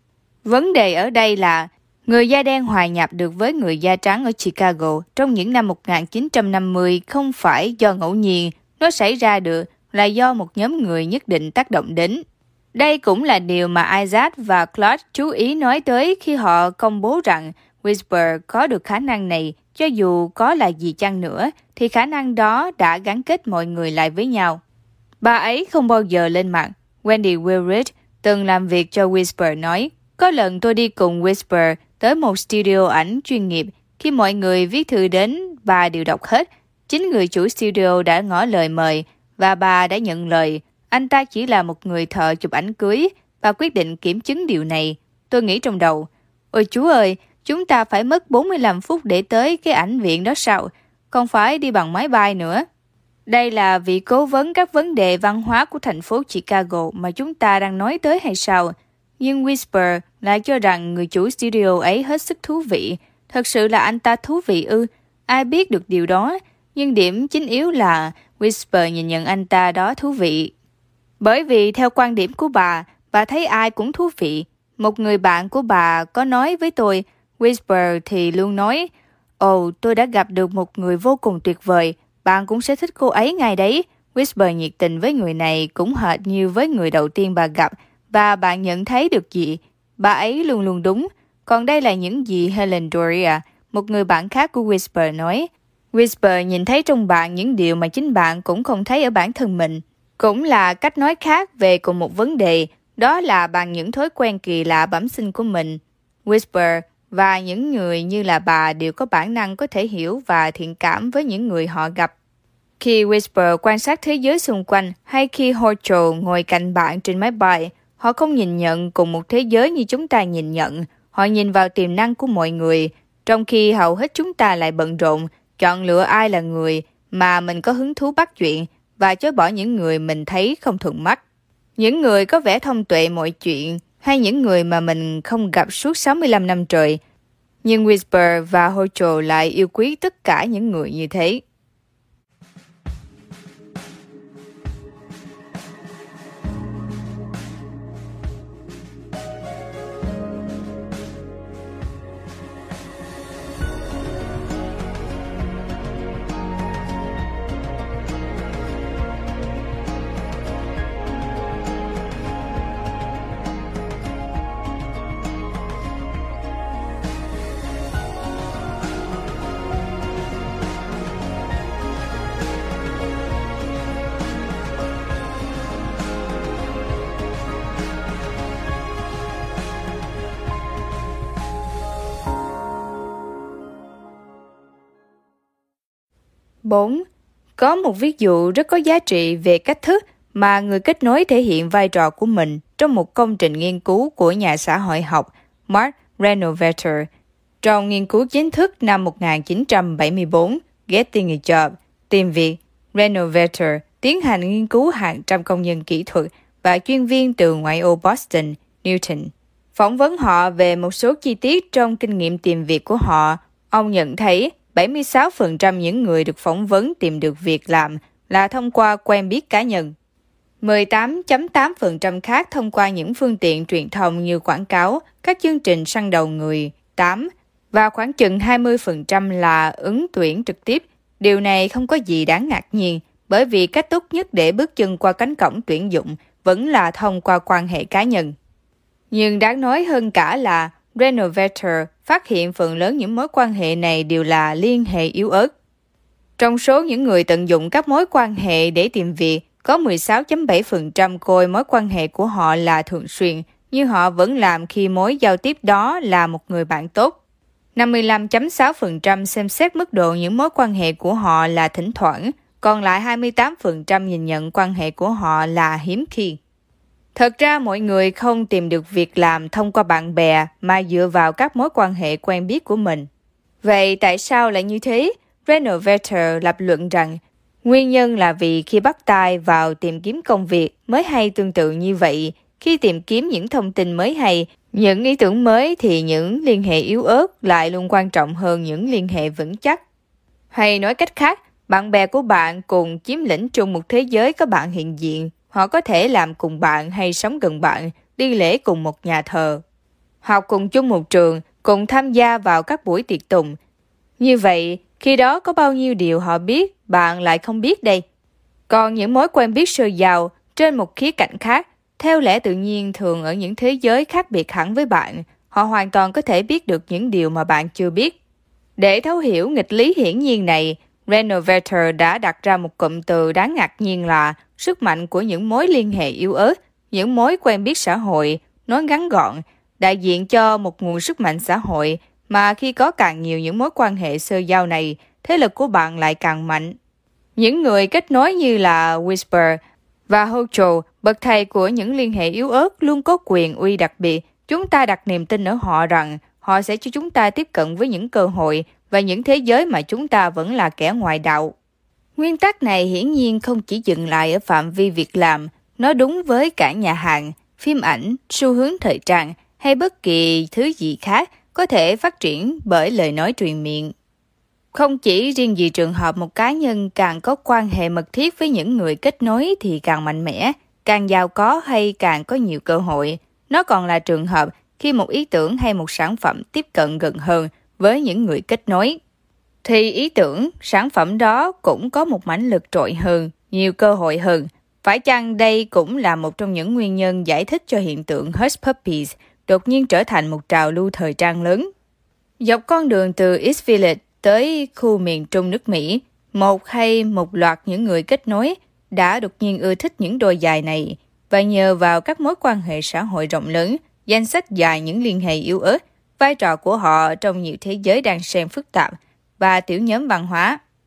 Vấn đề ở đây là người da đen hòa nhập được với người da trắng ở Chicago trong những năm một nghìn chín trăm năm mươi không phải do ngẫu nhiên, nó xảy ra được là do một nhóm người nhất định tác động đến. Đây cũng là điều mà Isaac và Clarke chú ý nói tới khi họ công bố rằng Whisper có được khả năng này, cho dù có là gì chăng nữa, thì khả năng đó đã gắn kết mọi người lại với nhau. Bà ấy không bao giờ lên mặt. Wendy Willrich từng làm việc cho Whisper nói, có lần tôi đi cùng Whisper tới một studio ảnh chuyên nghiệp. Khi mọi người viết thư đến, bà đều đọc hết. Chính người chủ studio đã ngỏ lời mời và bà đã nhận lời. Anh ta chỉ là một người thợ chụp ảnh cưới. Bà quyết định kiểm chứng điều này. Tôi nghĩ trong đầu, ôi chú ơi, chúng ta phải mất bốn mươi lăm phút để tới cái ảnh viện đó sao? Còn phải đi bằng máy bay nữa. Đây là vị cố vấn các vấn đề văn hóa của thành phố Chicago mà chúng ta đang nói tới hay sao? Nhưng Whisper lại cho rằng người chủ studio ấy hết sức thú vị. Thật sự là anh ta thú vị ư? Ai biết được điều đó? Nhưng điểm chính yếu là Whisper nhìn nhận anh ta đó thú vị. Bởi vì theo quan điểm của bà, bà thấy ai cũng thú vị. Một người bạn của bà có nói với tôi, Whisper thì luôn nói, ồ, tôi đã gặp được một người vô cùng tuyệt vời, bạn cũng sẽ thích cô ấy ngay đấy. Whisper nhiệt tình với người này cũng hệt như với người đầu tiên bà gặp, và bạn nhận thấy được gì? Bà ấy luôn luôn đúng. Còn đây là những gì Helen Doria, một người bạn khác của Whisper nói. Whisper nhìn thấy trong bạn những điều mà chính bạn cũng không thấy ở bản thân mình. Cũng là cách nói khác về cùng một vấn đề, đó là bằng những thói quen kỳ lạ bẩm sinh của mình. Whisper và những người như là bà đều có bản năng có thể hiểu và thiện cảm với những người họ gặp. Khi Whisper quan sát thế giới xung quanh hay khi Hojo ngồi cạnh bạn trên máy bay, họ không nhìn nhận cùng một thế giới như chúng ta nhìn nhận. Họ nhìn vào tiềm năng của mọi người, trong khi hầu hết chúng ta lại bận rộn, chọn lựa ai là người mà mình có hứng thú bắt chuyện và chối bỏ những người mình thấy không thuận mắt. Những người có vẻ thông tuệ mọi chuyện hay những người mà mình không gặp suốt sáu mươi lăm năm trời. Nhưng Whisper và Hojo lại yêu quý tất cả những người như thế. bốn. Có một ví dụ rất có giá trị về cách thức mà người kết nối thể hiện vai trò của mình trong một công trình nghiên cứu của nhà xã hội học Mark Renovator. Trong nghiên cứu chính thức năm một nghìn chín trăm bảy mươi tư, Getting a Job, tìm việc, Renovator tiến hành nghiên cứu hàng trăm công nhân kỹ thuật và chuyên viên từ ngoại ô Boston, Newton. Phỏng vấn họ về một số chi tiết trong kinh nghiệm tìm việc của họ, ông nhận thấy bảy mươi sáu phần trăm những người được phỏng vấn tìm được việc làm là thông qua quen biết cá nhân. mười tám phẩy tám phần trăm khác thông qua những phương tiện truyền thông như quảng cáo, các chương trình săn đầu người, tám, và khoảng chừng hai mươi phần trăm là ứng tuyển trực tiếp. Điều này không có gì đáng ngạc nhiên, bởi vì cách tốt nhất để bước chân qua cánh cổng tuyển dụng vẫn là thông qua quan hệ cá nhân. Nhưng đáng nói hơn cả là Renovator phát hiện phần lớn những mối quan hệ này đều là liên hệ yếu ớt. Trong số những người tận dụng các mối quan hệ để tìm việc, có mười sáu phẩy bảy phần trăm coi mối quan hệ của họ là thường xuyên, nhưng họ vẫn làm khi mối giao tiếp đó là một người bạn tốt. năm mươi lăm phẩy sáu phần trăm xem xét mức độ những mối quan hệ của họ là thỉnh thoảng, còn lại hai mươi tám phần trăm nhìn nhận quan hệ của họ là hiếm khi. Thật ra mọi người không tìm được việc làm thông qua bạn bè mà dựa vào các mối quan hệ quen biết của mình. Vậy tại sao lại như thế? Renovator lập luận rằng nguyên nhân là vì khi bắt tay vào tìm kiếm công việc mới hay tương tự như vậy, khi tìm kiếm những thông tin mới hay, những ý tưởng mới thì những liên hệ yếu ớt lại luôn quan trọng hơn những liên hệ vững chắc. Hay nói cách khác, bạn bè của bạn cùng chiếm lĩnh chung một thế giới có bạn hiện diện. Họ có thể làm cùng bạn hay sống gần bạn, đi lễ cùng một nhà thờ, học cùng chung một trường, cùng tham gia vào các buổi tiệc tùng. Như vậy, khi đó có bao nhiêu điều họ biết, bạn lại không biết đây. Còn những mối quen biết sơ giao, trên một khía cạnh khác, theo lẽ tự nhiên thường ở những thế giới khác biệt hẳn với bạn, họ hoàn toàn có thể biết được những điều mà bạn chưa biết. Để thấu hiểu nghịch lý hiển nhiên này, Renovator đã đặt ra một cụm từ đáng ngạc nhiên là sức mạnh của những mối liên hệ yếu ớt, những mối quen biết xã hội, nói ngắn gọn, đại diện cho một nguồn sức mạnh xã hội mà khi có càng nhiều những mối quan hệ sơ giao này, thế lực của bạn lại càng mạnh. Những người kết nối như là Whisper và Hojo, bậc thầy của những liên hệ yếu ớt luôn có quyền uy đặc biệt. Chúng ta đặt niềm tin ở họ rằng họ sẽ cho chúng ta tiếp cận với những cơ hội và những thế giới mà chúng ta vẫn là kẻ ngoại đạo. Nguyên tắc này hiển nhiên không chỉ dừng lại ở phạm vi việc làm, nó đúng với cả nhà hàng, phim ảnh, xu hướng thời trang hay bất kỳ thứ gì khác có thể phát triển bởi lời nói truyền miệng. Không chỉ riêng gì trường hợp một cá nhân càng có quan hệ mật thiết với những người kết nối thì càng mạnh mẽ, càng giàu có hay càng có nhiều cơ hội. Nó còn là trường hợp khi một ý tưởng hay một sản phẩm tiếp cận gần hơn với những người kết nối, thì ý tưởng, sản phẩm đó cũng có một mãnh lực trội hơn, nhiều cơ hội hơn. Phải chăng đây cũng là một trong những nguyên nhân giải thích cho hiện tượng Hush Puppies đột nhiên trở thành một trào lưu thời trang lớn? Dọc con đường từ East Village tới khu miền Trung nước Mỹ, một hay một loạt những người kết nối đã đột nhiên ưa thích những đôi giày này, và nhờ vào các mối quan hệ xã hội rộng lớn, danh sách dài những liên hệ yếu ớt, vai trò của họ trong nhiều thế giới đang xen phức tạp và tiểu nhóm văn hóa.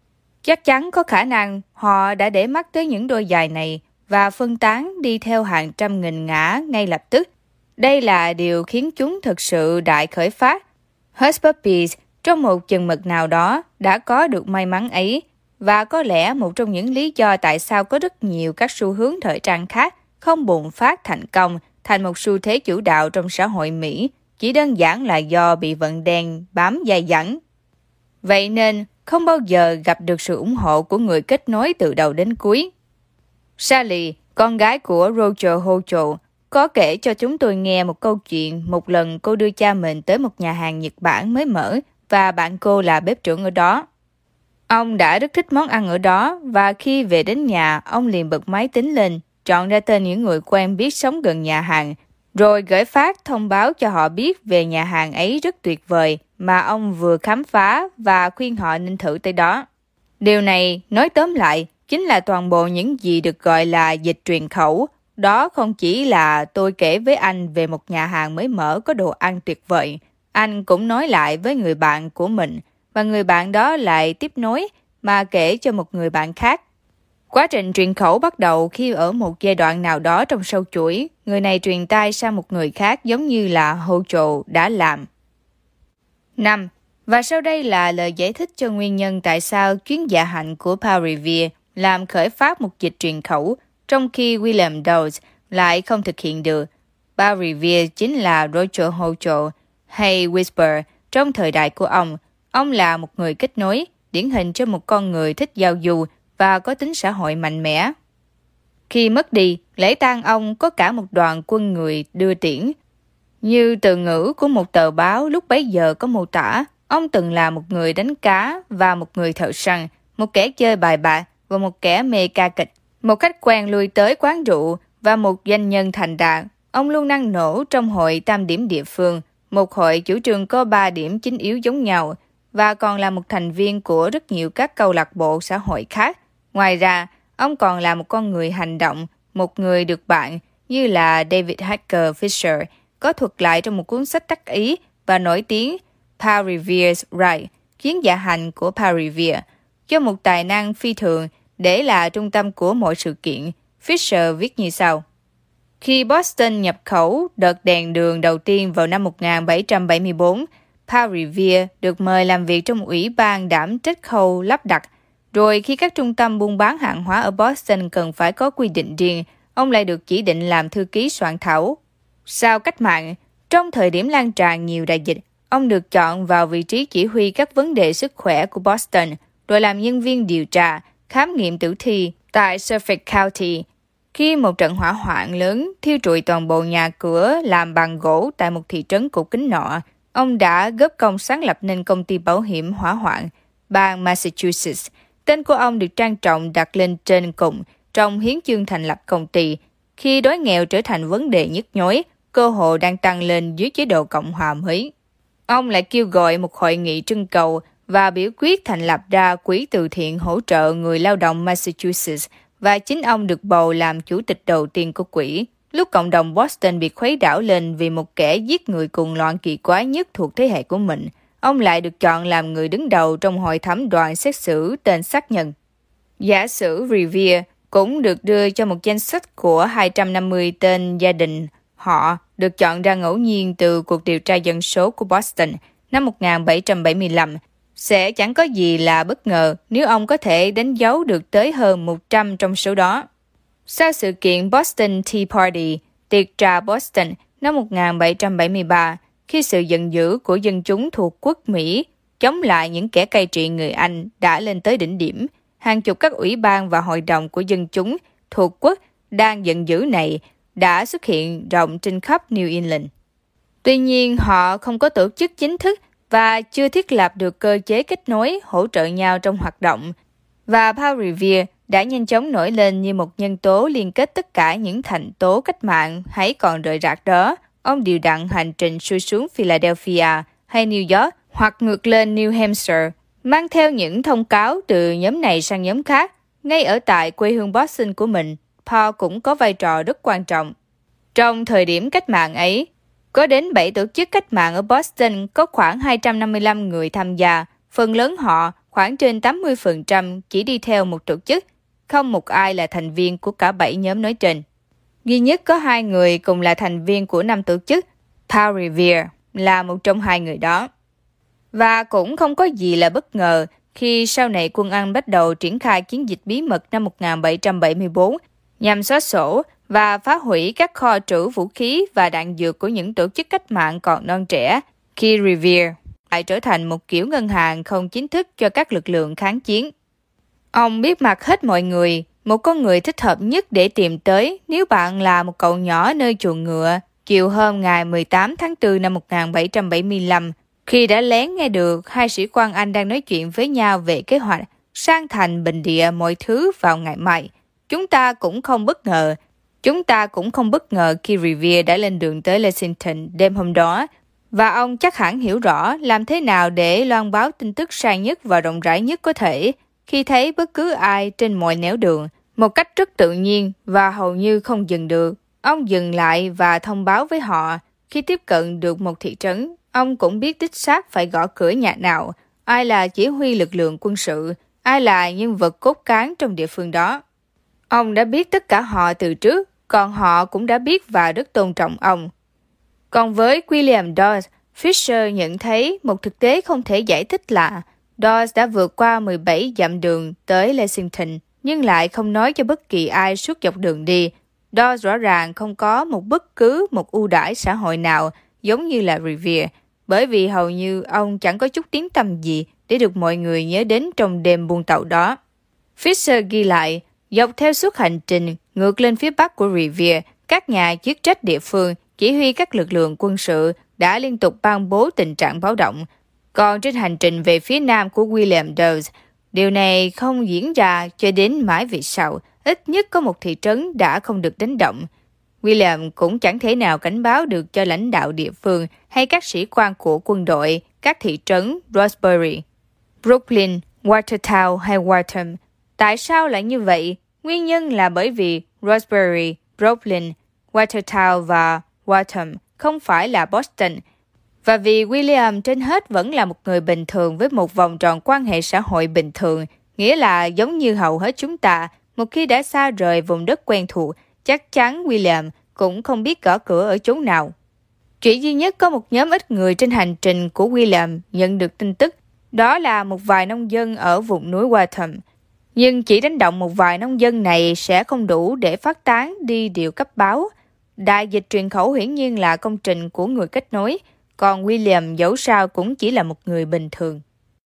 Chắc chắn có khả năng họ đã để mắt tới những đôi giày này và phân tán đi theo hàng trăm nghìn ngã ngay lập tức. Đây là điều khiến chúng thực sự đại khởi phát. Hush Puppies trong một chừng mực nào đó đã có được may mắn ấy, và có lẽ một trong những lý do tại sao có rất nhiều các xu hướng thời trang khác không bùng phát thành công thành một xu thế chủ đạo trong xã hội Mỹ chỉ đơn giản là do bị vận đen bám dai dẳng. Vậy nên, không bao giờ gặp được sự ủng hộ của người kết nối từ đầu đến cuối. Sally, con gái của Roger Hojo, có kể cho chúng tôi nghe một câu chuyện một lần cô đưa cha mình tới một nhà hàng Nhật Bản mới mở và bạn cô là bếp trưởng ở đó. Ông đã rất thích món ăn ở đó và khi về đến nhà, ông liền bật máy tính lên, chọn ra tên những người quen biết sống gần nhà hàng, rồi gửi phát thông báo cho họ biết về nhà hàng ấy rất tuyệt vời mà ông vừa khám phá và khuyên họ nên thử tới đó. Điều này, nói tóm lại, chính là toàn bộ những gì được gọi là dịch truyền khẩu. Đó không chỉ là tôi kể với anh về một nhà hàng mới mở có đồ ăn tuyệt vời, anh cũng nói lại với người bạn của mình, và người bạn đó lại tiếp nối mà kể cho một người bạn khác. Quá trình truyền khẩu bắt đầu khi ở một giai đoạn nào đó trong sâu chuỗi, người này truyền tai sang một người khác giống như là Hojo đã làm. năm. Và sau đây là lời giải thích cho nguyên nhân tại sao chuyến dạ hành của Paul Revere làm khởi phát một dịch truyền khẩu, trong khi William Dawes lại không thực hiện được. Paul Revere chính là Roger Hojo hay Whisper trong thời đại của ông. Ông là một người kết nối, điển hình cho một con người thích giao du và có tính xã hội mạnh mẽ. Khi mất đi, lễ tang ông có cả một đoàn quân người đưa tiễn. Như từ ngữ của một tờ báo lúc bấy giờ có mô tả, ông từng là một người đánh cá và một người thợ săn, một kẻ chơi bài bạc và một kẻ mê ca kịch, một khách quen lui tới quán rượu và một doanh nhân thành đạt. Ông luôn năng nổ trong hội tam điểm địa phương, một hội chủ trương có ba điểm chính yếu giống nhau, và còn là một thành viên của rất nhiều các câu lạc bộ xã hội khác. Ngoài ra, ông còn là một con người hành động, một người được bạn như là David Hacker Fisher có thuật lại trong một cuốn sách đắc ý và nổi tiếng Paul Revere's Ride, chuyến dạ hành của Paul Revere. Do một tài năng phi thường để là trung tâm của mọi sự kiện, Fisher viết như sau. Khi Boston nhập khẩu đợt đèn đường đầu tiên vào năm một nghìn bảy trăm bảy mươi tư, Paul Revere được mời làm việc trong ủy ban đảm trách khâu lắp đặt. Rồi khi các trung tâm buôn bán hàng hóa ở Boston cần phải có quy định riêng, ông lại được chỉ định làm thư ký soạn thảo. Sau cách mạng, trong thời điểm lan tràn nhiều đại dịch, ông được chọn vào vị trí chỉ huy các vấn đề sức khỏe của Boston, rồi làm nhân viên điều tra, khám nghiệm tử thi tại Suffolk County. Khi một trận hỏa hoạn lớn thiêu trụi toàn bộ nhà cửa làm bằng gỗ tại một thị trấn cổ kính nọ, ông đã góp công sáng lập nên công ty bảo hiểm hỏa hoạn bang Massachusetts. Tên của ông được trang trọng đặt lên trên cùng trong hiến chương thành lập công ty. Khi đói nghèo trở thành vấn đề nhức nhối, cơ hội đang tăng lên dưới chế độ Cộng hòa mới. Ông lại kêu gọi một hội nghị trưng cầu và biểu quyết thành lập ra quỹ từ thiện hỗ trợ người lao động Massachusetts, và chính ông được bầu làm chủ tịch đầu tiên của quỹ. Lúc cộng đồng Boston bị khuấy đảo lên vì một kẻ giết người cuồng loạn kỳ quái nhất thuộc thế hệ của mình, ông lại được chọn làm người đứng đầu trong hội thẩm đoàn xét xử tên sát nhân. Giả sử Revere cũng được đưa cho một danh sách của hai trăm năm mươi tên gia đình họ được chọn ra ngẫu nhiên từ cuộc điều tra dân số của Boston năm một nghìn bảy trăm bảy mươi lăm. Sẽ chẳng có gì là bất ngờ nếu ông có thể đánh dấu được tới hơn một trăm trong số đó. Sau sự kiện Boston Tea Party, tiệc trà Boston năm một nghìn bảy trăm bảy mươi ba, khi sự giận dữ của dân chúng thuộc quốc Mỹ chống lại những kẻ cai trị người Anh đã lên tới đỉnh điểm, hàng chục các ủy ban và hội đồng của dân chúng thuộc quốc đang giận dữ này đã xuất hiện rộng trên khắp New England. Tuy nhiên, họ không có tổ chức chính thức và chưa thiết lập được cơ chế kết nối, hỗ trợ nhau trong hoạt động. Và Paul Revere đã nhanh chóng nổi lên như một nhân tố liên kết tất cả những thành tố cách mạng hãy còn rời rạc đó. Ông điều đặn hành trình xuôi xuống Philadelphia hay New York hoặc ngược lên New Hampshire, mang theo những thông cáo từ nhóm này sang nhóm khác. Ngay ở tại quê hương Boston của mình, Paul cũng có vai trò rất quan trọng. Trong thời điểm cách mạng ấy, có đến bảy tổ chức cách mạng ở Boston có khoảng hai trăm năm mươi lăm người tham gia, phần lớn họ khoảng trên tám mươi phần trăm chỉ đi theo một tổ chức, không một ai là thành viên của cả bảy nhóm nói trên. Duy nhất có hai người cùng là thành viên của năm tổ chức, Paul Revere là một trong hai người đó. Và cũng không có gì là bất ngờ khi sau này quân Anh bắt đầu triển khai chiến dịch bí mật năm một nghìn bảy trăm bảy mươi tư nhằm xóa sổ và phá hủy các kho trữ vũ khí và đạn dược của những tổ chức cách mạng còn non trẻ, khi Revere lại trở thành một kiểu ngân hàng không chính thức cho các lực lượng kháng chiến. Ông biết mặt hết mọi người, một con người thích hợp nhất để tìm tới nếu bạn là một cậu nhỏ nơi chuồng ngựa, chiều hôm ngày mười tám tháng tư năm một nghìn bảy trăm bảy mươi lăm, khi đã lén nghe được hai sĩ quan Anh đang nói chuyện với nhau về kế hoạch sang thành bình địa mọi thứ vào ngày mai. Chúng ta cũng không bất ngờ. Chúng ta cũng không bất ngờ khi Revere đã lên đường tới Lexington đêm hôm đó, và ông chắc hẳn hiểu rõ làm thế nào để loan báo tin tức sai nhất và rộng rãi nhất có thể khi thấy bất cứ ai trên mọi nẻo đường, một cách rất tự nhiên và hầu như không dừng được. Ông dừng lại và thông báo với họ. Khi tiếp cận được một thị trấn, ông cũng biết đích xác phải gõ cửa nhà nào, ai là chỉ huy lực lượng quân sự, ai là nhân vật cốt cán trong địa phương đó. Ông đã biết tất cả họ từ trước, còn họ cũng đã biết và rất tôn trọng ông. Còn với William Dawes, Fisher nhận thấy một thực tế không thể giải thích là Dawes đã vượt qua mười bảy dặm đường tới Lexington, nhưng lại không nói cho bất kỳ ai suốt dọc đường đi. Dawes rõ ràng không có một bất cứ một ưu đãi xã hội nào giống như là Revere, bởi vì hầu như ông chẳng có chút tiếng tăm gì để được mọi người nhớ đến trong đêm buôn tàu đó. Fisher ghi lại, dọc theo suốt hành trình ngược lên phía bắc của Revere, các nhà chức trách địa phương, chỉ huy các lực lượng quân sự đã liên tục ban bố tình trạng báo động. Còn trên hành trình về phía nam của William Dawes, điều này không diễn ra cho đến mãi về sau. Ít nhất có một thị trấn đã không được đánh động. William cũng chẳng thể nào cảnh báo được cho lãnh đạo địa phương hay các sĩ quan của quân đội các thị trấn Roxbury, Brooklyn, Watertown hay Waltham. Tại sao lại như vậy? Nguyên nhân là bởi vì Roxbury, Brooklyn, Watertown và Waltham không phải là Boston, và vì William trên hết vẫn là một người bình thường với một vòng tròn quan hệ xã hội bình thường, nghĩa là giống như hầu hết chúng ta, một khi đã xa rời vùng đất quen thuộc, chắc chắn William cũng không biết gõ cửa ở chỗ nào. Chỉ duy nhất có một nhóm ít người trên hành trình của William nhận được tin tức, đó là một vài nông dân ở vùng núi Waltham. Nhưng chỉ đánh động một vài nông dân này sẽ không đủ để phát tán đi điều cấp báo. Đại dịch truyền khẩu hiển nhiên là công trình của người kết nối, còn William dẫu sao cũng chỉ là một người bình thường.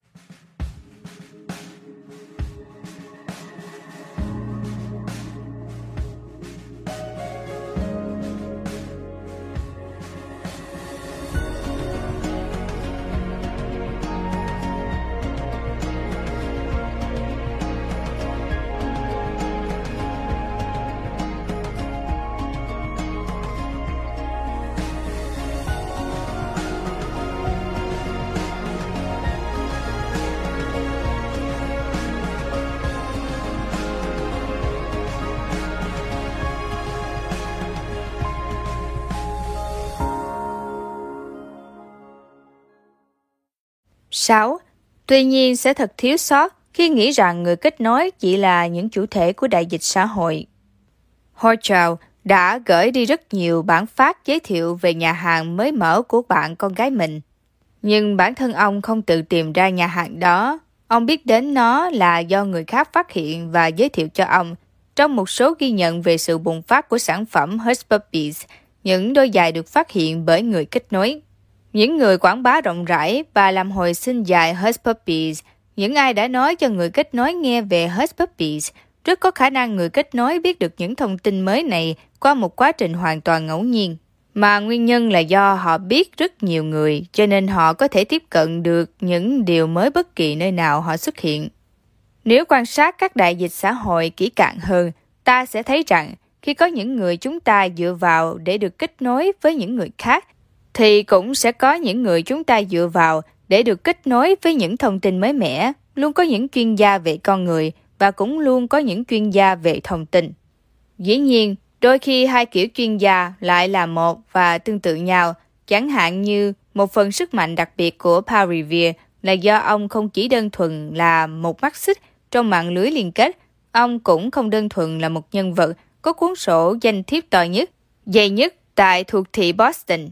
sáu. Tuy nhiên sẽ thật thiếu sót khi nghĩ rằng người kết nối chỉ là những chủ thể của đại dịch xã hội. Hochschild đã gửi đi rất nhiều bản phát giới thiệu về nhà hàng mới mở của bạn con gái mình. Nhưng bản thân ông không tự tìm ra nhà hàng đó. Ông biết đến nó là do người khác phát hiện và giới thiệu cho ông. Trong một số ghi nhận về sự bùng phát của sản phẩm Hush Puppies, những đôi giày được phát hiện bởi người kết nối. Những người quảng bá rộng rãi và làm hồi sinh dài Hush Puppies, những ai đã nói cho người kết nối nghe về Hush Puppies, rất có khả năng người kết nối biết được những thông tin mới này qua một quá trình hoàn toàn ngẫu nhiên. Mà nguyên nhân là do họ biết rất nhiều người, cho nên họ có thể tiếp cận được những điều mới bất kỳ nơi nào họ xuất hiện. Nếu quan sát các đại dịch xã hội kỹ càng hơn, ta sẽ thấy rằng khi có những người chúng ta dựa vào để được kết nối với những người khác, thì cũng sẽ có những người chúng ta dựa vào để được kết nối với những thông tin mới mẻ. Luôn có những chuyên gia về con người và cũng luôn có những chuyên gia về thông tin. Dĩ nhiên, đôi khi hai kiểu chuyên gia lại là một và tương tự nhau, chẳng hạn như một phần sức mạnh đặc biệt của Paul Revere là do ông không chỉ đơn thuần là một mắt xích trong mạng lưới liên kết, ông cũng không đơn thuần là một nhân vật có cuốn sổ danh thiếp to nhất, dày nhất tại thuộc thị Boston.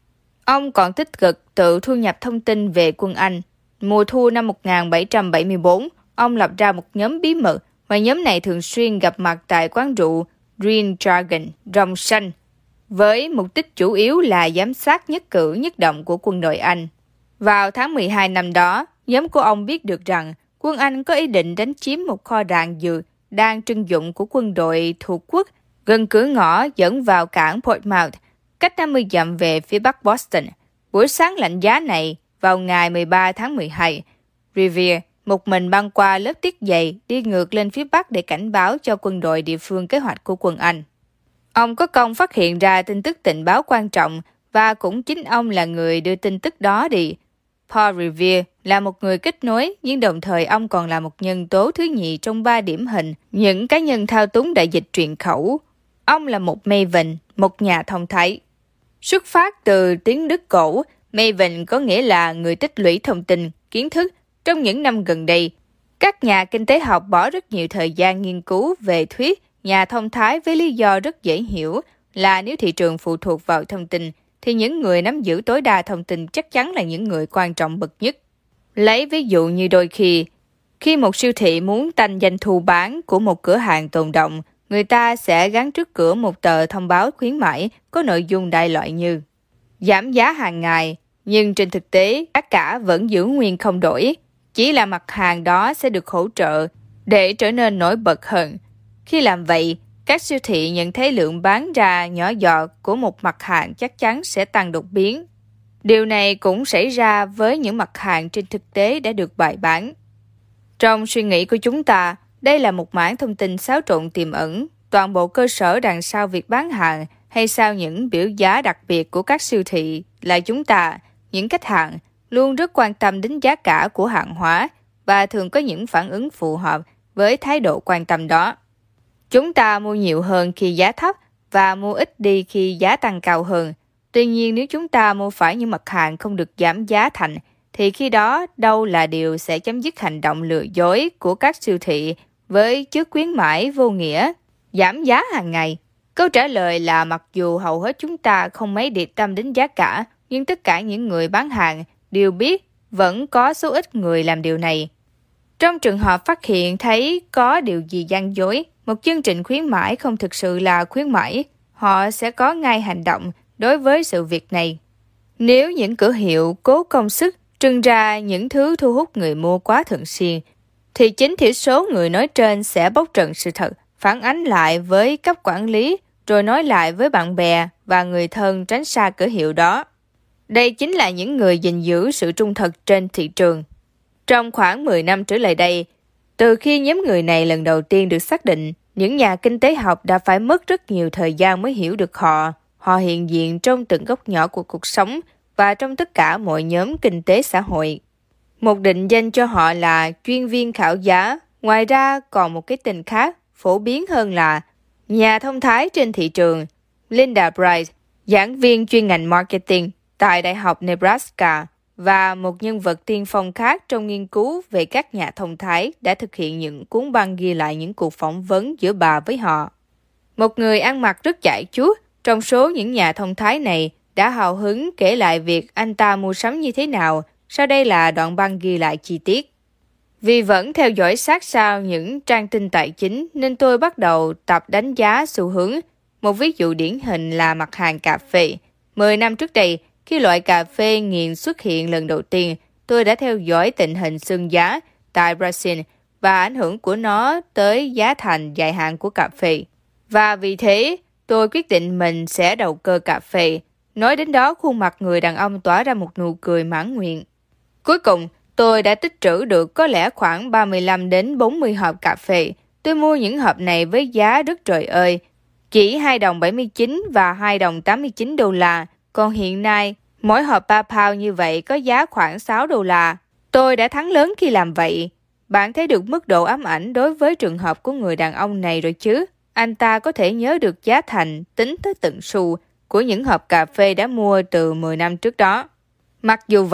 Ông còn tích cực tự thu nhập thông tin về quân Anh. Mùa thu năm một nghìn bảy trăm bảy mươi tư, ông lập ra một nhóm bí mật và nhóm này thường xuyên gặp mặt tại quán rượu Green Dragon, Rồng Xanh, với mục đích chủ yếu là giám sát nhất cử nhất động của quân đội Anh. Vào tháng mười hai năm đó, nhóm của ông biết được rằng quân Anh có ý định đánh chiếm một kho đạn dược đang trưng dụng của quân đội thuộc quốc gần cửa ngõ dẫn vào cảng Portsmouth, cách năm mươi dặm về phía bắc Boston. Buổi sáng lạnh giá này, vào ngày mười ba tháng mười hai, Revere một mình băng qua lớp tuyết dày đi ngược lên phía bắc để cảnh báo cho quân đội địa phương kế hoạch của quân Anh. Ông có công phát hiện ra tin tức tình báo quan trọng và cũng chính ông là người đưa tin tức đó đi. Paul Revere là một người kết nối, nhưng đồng thời ông còn là một nhân tố thứ nhì trong ba điểm hình những cá nhân thao túng đại dịch truyền khẩu. Ông là một Maven, một nhà thông thái. Xuất phát từ tiếng Đức cổ, Maven có nghĩa là người tích lũy thông tin, kiến thức. Trong những năm gần đây, các nhà kinh tế học bỏ rất nhiều thời gian nghiên cứu về thuyết nhà thông thái với lý do rất dễ hiểu là nếu thị trường phụ thuộc vào thông tin, thì những người nắm giữ tối đa thông tin chắc chắn là những người quan trọng bậc nhất. Lấy ví dụ như đôi khi, khi một siêu thị muốn tăng doanh thu bán của một cửa hàng tồn động, người ta sẽ gắn trước cửa một tờ thông báo khuyến mãi có nội dung đại loại như giảm giá hàng ngày, nhưng trên thực tế, giá cả vẫn giữ nguyên không đổi. Chỉ là mặt hàng đó sẽ được hỗ trợ để trở nên nổi bật hơn. Khi làm vậy, các siêu thị nhận thấy lượng bán ra nhỏ giọt của một mặt hàng chắc chắn sẽ tăng đột biến. Điều này cũng xảy ra với những mặt hàng trên thực tế đã được bày bán. Trong suy nghĩ của chúng ta, đây là một mảng thông tin xáo trộn tiềm ẩn. Toàn bộ cơ sở đằng sau việc bán hàng hay sau những biểu giá đặc biệt của các siêu thị là chúng ta, những khách hàng, luôn rất quan tâm đến giá cả của hàng hóa và thường có những phản ứng phù hợp với thái độ quan tâm đó. Chúng ta mua nhiều hơn khi giá thấp và mua ít đi khi giá tăng cao hơn. Tuy nhiên, nếu chúng ta mua phải những mặt hàng không được giảm giá thành, thì khi đó đâu là điều sẽ chấm dứt hành động lừa dối của các siêu thị với chứa khuyến mãi vô nghĩa, giảm giá hàng ngày. Câu trả lời là mặc dù hầu hết chúng ta không mấy để tâm đến giá cả, nhưng tất cả những người bán hàng đều biết vẫn có số ít người làm điều này. Trong trường hợp phát hiện thấy có điều gì gian dối, một chương trình khuyến mãi không thực sự là khuyến mãi, họ sẽ có ngay hành động đối với sự việc này. Nếu những cửa hiệu cố công sức trưng ra những thứ thu hút người mua quá thường xuyên, thì chính thiểu số người nói trên sẽ bóc trần sự thật, phản ánh lại với cấp quản lý, rồi nói lại với bạn bè và người thân tránh xa cửa hiệu đó. Đây chính là những người gìn giữ sự trung thực trên thị trường. Trong khoảng mười năm trở lại đây, từ khi nhóm người này lần đầu tiên được xác định, những nhà kinh tế học đã phải mất rất nhiều thời gian mới hiểu được họ. Họ hiện diện trong từng góc nhỏ của cuộc sống và trong tất cả mọi nhóm kinh tế xã hội. Một định danh cho họ là chuyên viên khảo giá. Ngoài ra còn một cái tên khác, phổ biến hơn là nhà thông thái trên thị trường. Linda Bright, giảng viên chuyên ngành marketing tại Đại học Nebraska, và một nhân vật tiên phong khác trong nghiên cứu về các nhà thông thái đã thực hiện những cuốn băng ghi lại những cuộc phỏng vấn giữa bà với họ. Một người ăn mặc rất chải chuốt trong số những nhà thông thái này đã hào hứng kể lại việc anh ta mua sắm như thế nào. Sau đây là đoạn băng ghi lại chi tiết. Vì vẫn theo dõi sát sao những trang tin tài chính nên tôi bắt đầu tập đánh giá xu hướng. Một ví dụ điển hình là mặt hàng cà phê. Mười năm trước đây, khi loại cà phê nghiền xuất hiện lần đầu tiên, tôi đã theo dõi tình hình xương giá tại Brazil và ảnh hưởng của nó tới giá thành dài hạn của cà phê. Và vì thế, tôi quyết định mình sẽ đầu cơ cà phê. Nói đến đó, khuôn mặt người đàn ông tỏa ra một nụ cười mãn nguyện. Cuối cùng, tôi đã tích trữ được có lẽ khoảng ba mươi lăm đến bốn mươi hộp cà phê. Tôi mua những hộp này với giá rất trời ơi, chỉ hai đồng bảy mươi chín và hai đồng tám mươi chín đô la. Còn hiện nay, mỗi hộp ba pound như vậy có giá khoảng sáu đô la. Tôi đã thắng lớn khi làm vậy. Bạn thấy được mức độ ám ảnh đối với trường hợp của người đàn ông này rồi chứ? Anh ta có thể nhớ được giá thành tính tới từng xu của những hộp cà phê đã mua từ mười năm trước đó. Mặc dù vậy,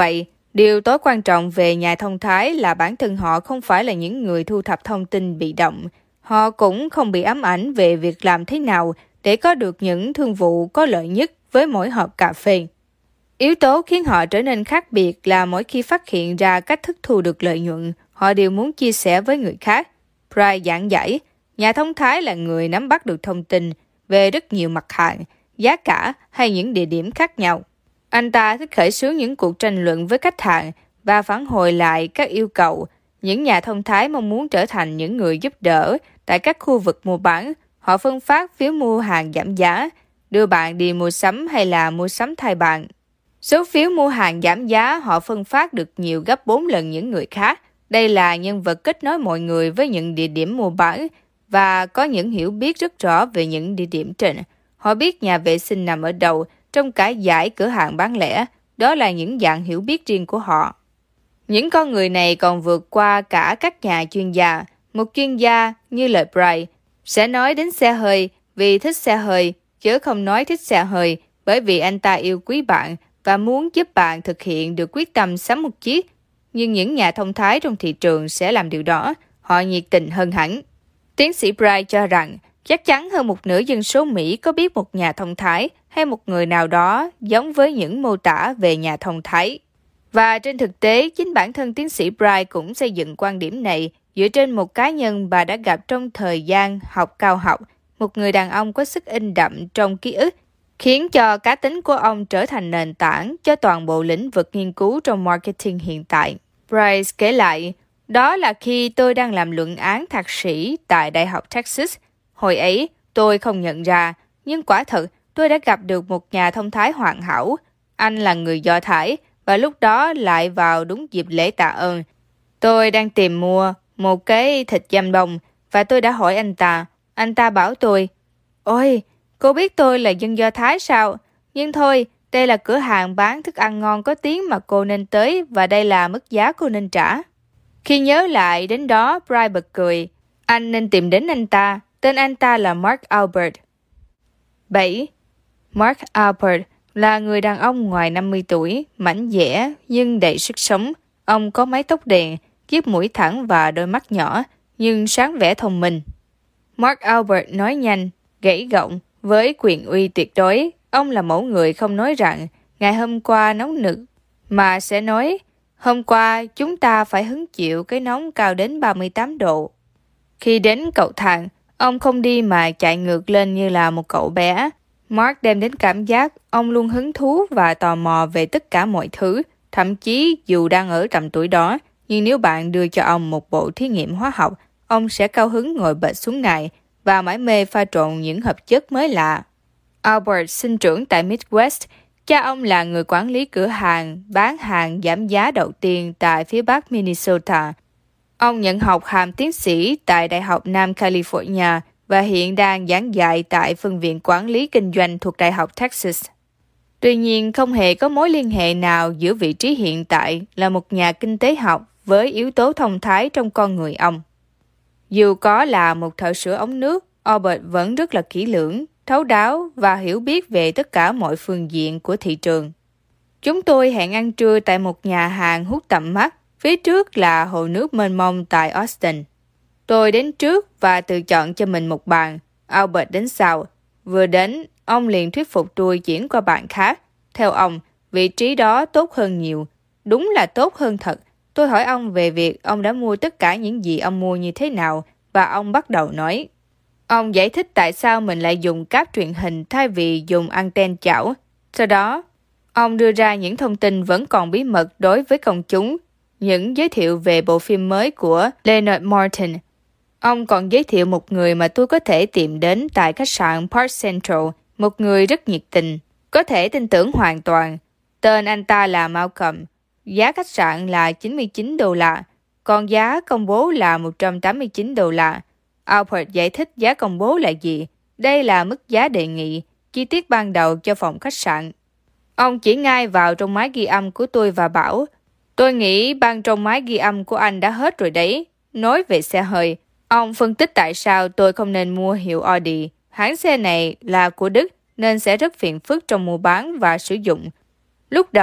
Điều tối quan trọng về nhà thông thái là bản thân họ không phải là những người thu thập thông tin bị động. Họ cũng không bị ám ảnh về việc làm thế nào để có được những thương vụ có lợi nhất với mỗi hộp cà phê. Yếu tố khiến họ trở nên khác biệt là mỗi khi phát hiện ra cách thức thu được lợi nhuận, họ đều muốn chia sẻ với người khác. Bryce giảng giải, nhà thông thái là người nắm bắt được thông tin về rất nhiều mặt hàng, giá cả hay những địa điểm khác nhau. Anh ta thích khởi xướng những cuộc tranh luận với khách hàng và phản hồi lại các yêu cầu. Những nhà thông thái mong muốn trở thành những người giúp đỡ tại các khu vực mua bán. Họ phân phát phiếu mua hàng giảm giá, đưa bạn đi mua sắm hay là mua sắm thay bạn. Số phiếu mua hàng giảm giá họ phân phát được nhiều gấp bốn lần những người khác. Đây là nhân vật kết nối mọi người với những địa điểm mua bán và có những hiểu biết rất rõ về những địa điểm trên. Họ biết nhà vệ sinh nằm ở đâu trong cả dãy cửa hàng bán lẻ. Đó là những dạng hiểu biết riêng của họ. Những con người này còn vượt qua cả các nhà chuyên gia. Một chuyên gia, như lời Bryce, sẽ nói đến xe hơi vì thích xe hơi, chứ không nói thích xe hơi bởi vì anh ta yêu quý bạn và muốn giúp bạn thực hiện được quyết tâm sắm một chiếc. Nhưng những nhà thông thái trong thị trường sẽ làm điều đó. Họ nhiệt tình hơn hẳn. Tiến sĩ Bryce cho rằng chắc chắn hơn một nửa dân số Mỹ có biết một nhà thông thái hay một người nào đó giống với những mô tả về nhà thông thái. Và trên thực tế, chính bản thân tiến sĩ Bryce cũng xây dựng quan điểm này dựa trên một cá nhân bà đã gặp trong thời gian học cao học, một người đàn ông có sức in đậm trong ký ức, khiến cho cá tính của ông trở thành nền tảng cho toàn bộ lĩnh vực nghiên cứu trong marketing hiện tại. Bryce kể lại, đó là khi tôi đang làm luận án thạc sĩ tại Đại học Texas. Hồi ấy, tôi không nhận ra, nhưng quả thật, tôi đã gặp được một nhà thông thái hoàn hảo. Anh là người Do Thái, và lúc đó lại vào đúng dịp lễ tạ ơn. Tôi đang tìm mua một cái thịt giam bông, và tôi đã hỏi anh ta. Anh ta bảo tôi, ôi, cô biết tôi là dân Do Thái sao? Nhưng thôi, đây là cửa hàng bán thức ăn ngon có tiếng mà cô nên tới, và đây là mức giá cô nên trả. Khi nhớ lại đến đó, Bryce bật cười. Anh nên tìm đến anh ta. Tên anh ta là Mark Albert. bảy. Mark Albert là người đàn ông ngoài năm mươi tuổi, mảnh dẻ nhưng đầy sức sống. Ông có mái tóc đen, chiếc mũi thẳng và đôi mắt nhỏ, nhưng sáng vẻ thông minh. Mark Albert nói nhanh, gãy gọng, với quyền uy tuyệt đối. Ông là mẫu người không nói rằng, ngày hôm qua nóng nực, mà sẽ nói, hôm qua chúng ta phải hứng chịu cái nóng cao đến ba mươi tám độ. Khi đến cầu thang, ông không đi mà chạy ngược lên như là một cậu bé. Mark đem đến cảm giác ông luôn hứng thú và tò mò về tất cả mọi thứ, thậm chí dù đang ở tầm tuổi đó, nhưng nếu bạn đưa cho ông một bộ thí nghiệm hóa học, ông sẽ cao hứng ngồi bệt xuống này và mải mê pha trộn những hợp chất mới lạ. Albert sinh trưởng tại Midwest. Cha ông là người quản lý cửa hàng bán hàng giảm giá đầu tiên tại phía bắc Minnesota. Ông nhận học hàm tiến sĩ tại Đại học Nam California và hiện đang giảng dạy tại phân viện quản lý kinh doanh thuộc Đại học Texas. Tuy nhiên, không hề có mối liên hệ nào giữa vị trí hiện tại là một nhà kinh tế học với yếu tố thông thái trong con người ông. Dù có là một thợ sửa ống nước, Albert vẫn rất là kỹ lưỡng, thấu đáo và hiểu biết về tất cả mọi phương diện của thị trường. Chúng tôi hẹn ăn trưa tại một nhà hàng hút tầm mắt, phía trước là hồ nước mênh mông tại Austin. Tôi đến trước và tự chọn cho mình một bàn. Albert đến sau. Vừa đến, ông liền thuyết phục tôi chuyển qua bàn khác. Theo ông, vị trí đó tốt hơn nhiều. Đúng là tốt hơn thật. Tôi hỏi ông về việc ông đã mua tất cả những gì ông mua như thế nào, và ông bắt đầu nói. Ông giải thích tại sao mình lại dùng cáp truyền hình thay vì dùng anten chảo. Sau đó, ông đưa ra những thông tin vẫn còn bí mật đối với công chúng, những giới thiệu về bộ phim mới của Leonard Martin. Ông còn giới thiệu một người mà tôi có thể tìm đến tại khách sạn Park Central, một người rất nhiệt tình, có thể tin tưởng hoàn toàn. Tên anh ta là Malcolm. Giá khách sạn là chín mươi chín đô la, còn giá công bố là một trăm tám mươi chín đô la. Albert giải thích giá công bố là gì. Đây là mức giá đề nghị, chi tiết ban đầu cho phòng khách sạn. Ông chỉ ngay vào trong máy ghi âm của tôi và bảo, tôi nghĩ băng trong máy ghi âm của anh đã hết rồi đấy. Nói về xe hơi, ông phân tích tại sao tôi không nên mua hiệu Audi. Hãng xe này là của Đức nên sẽ rất phiền phức trong mua bán và sử dụng. Lúc đầu,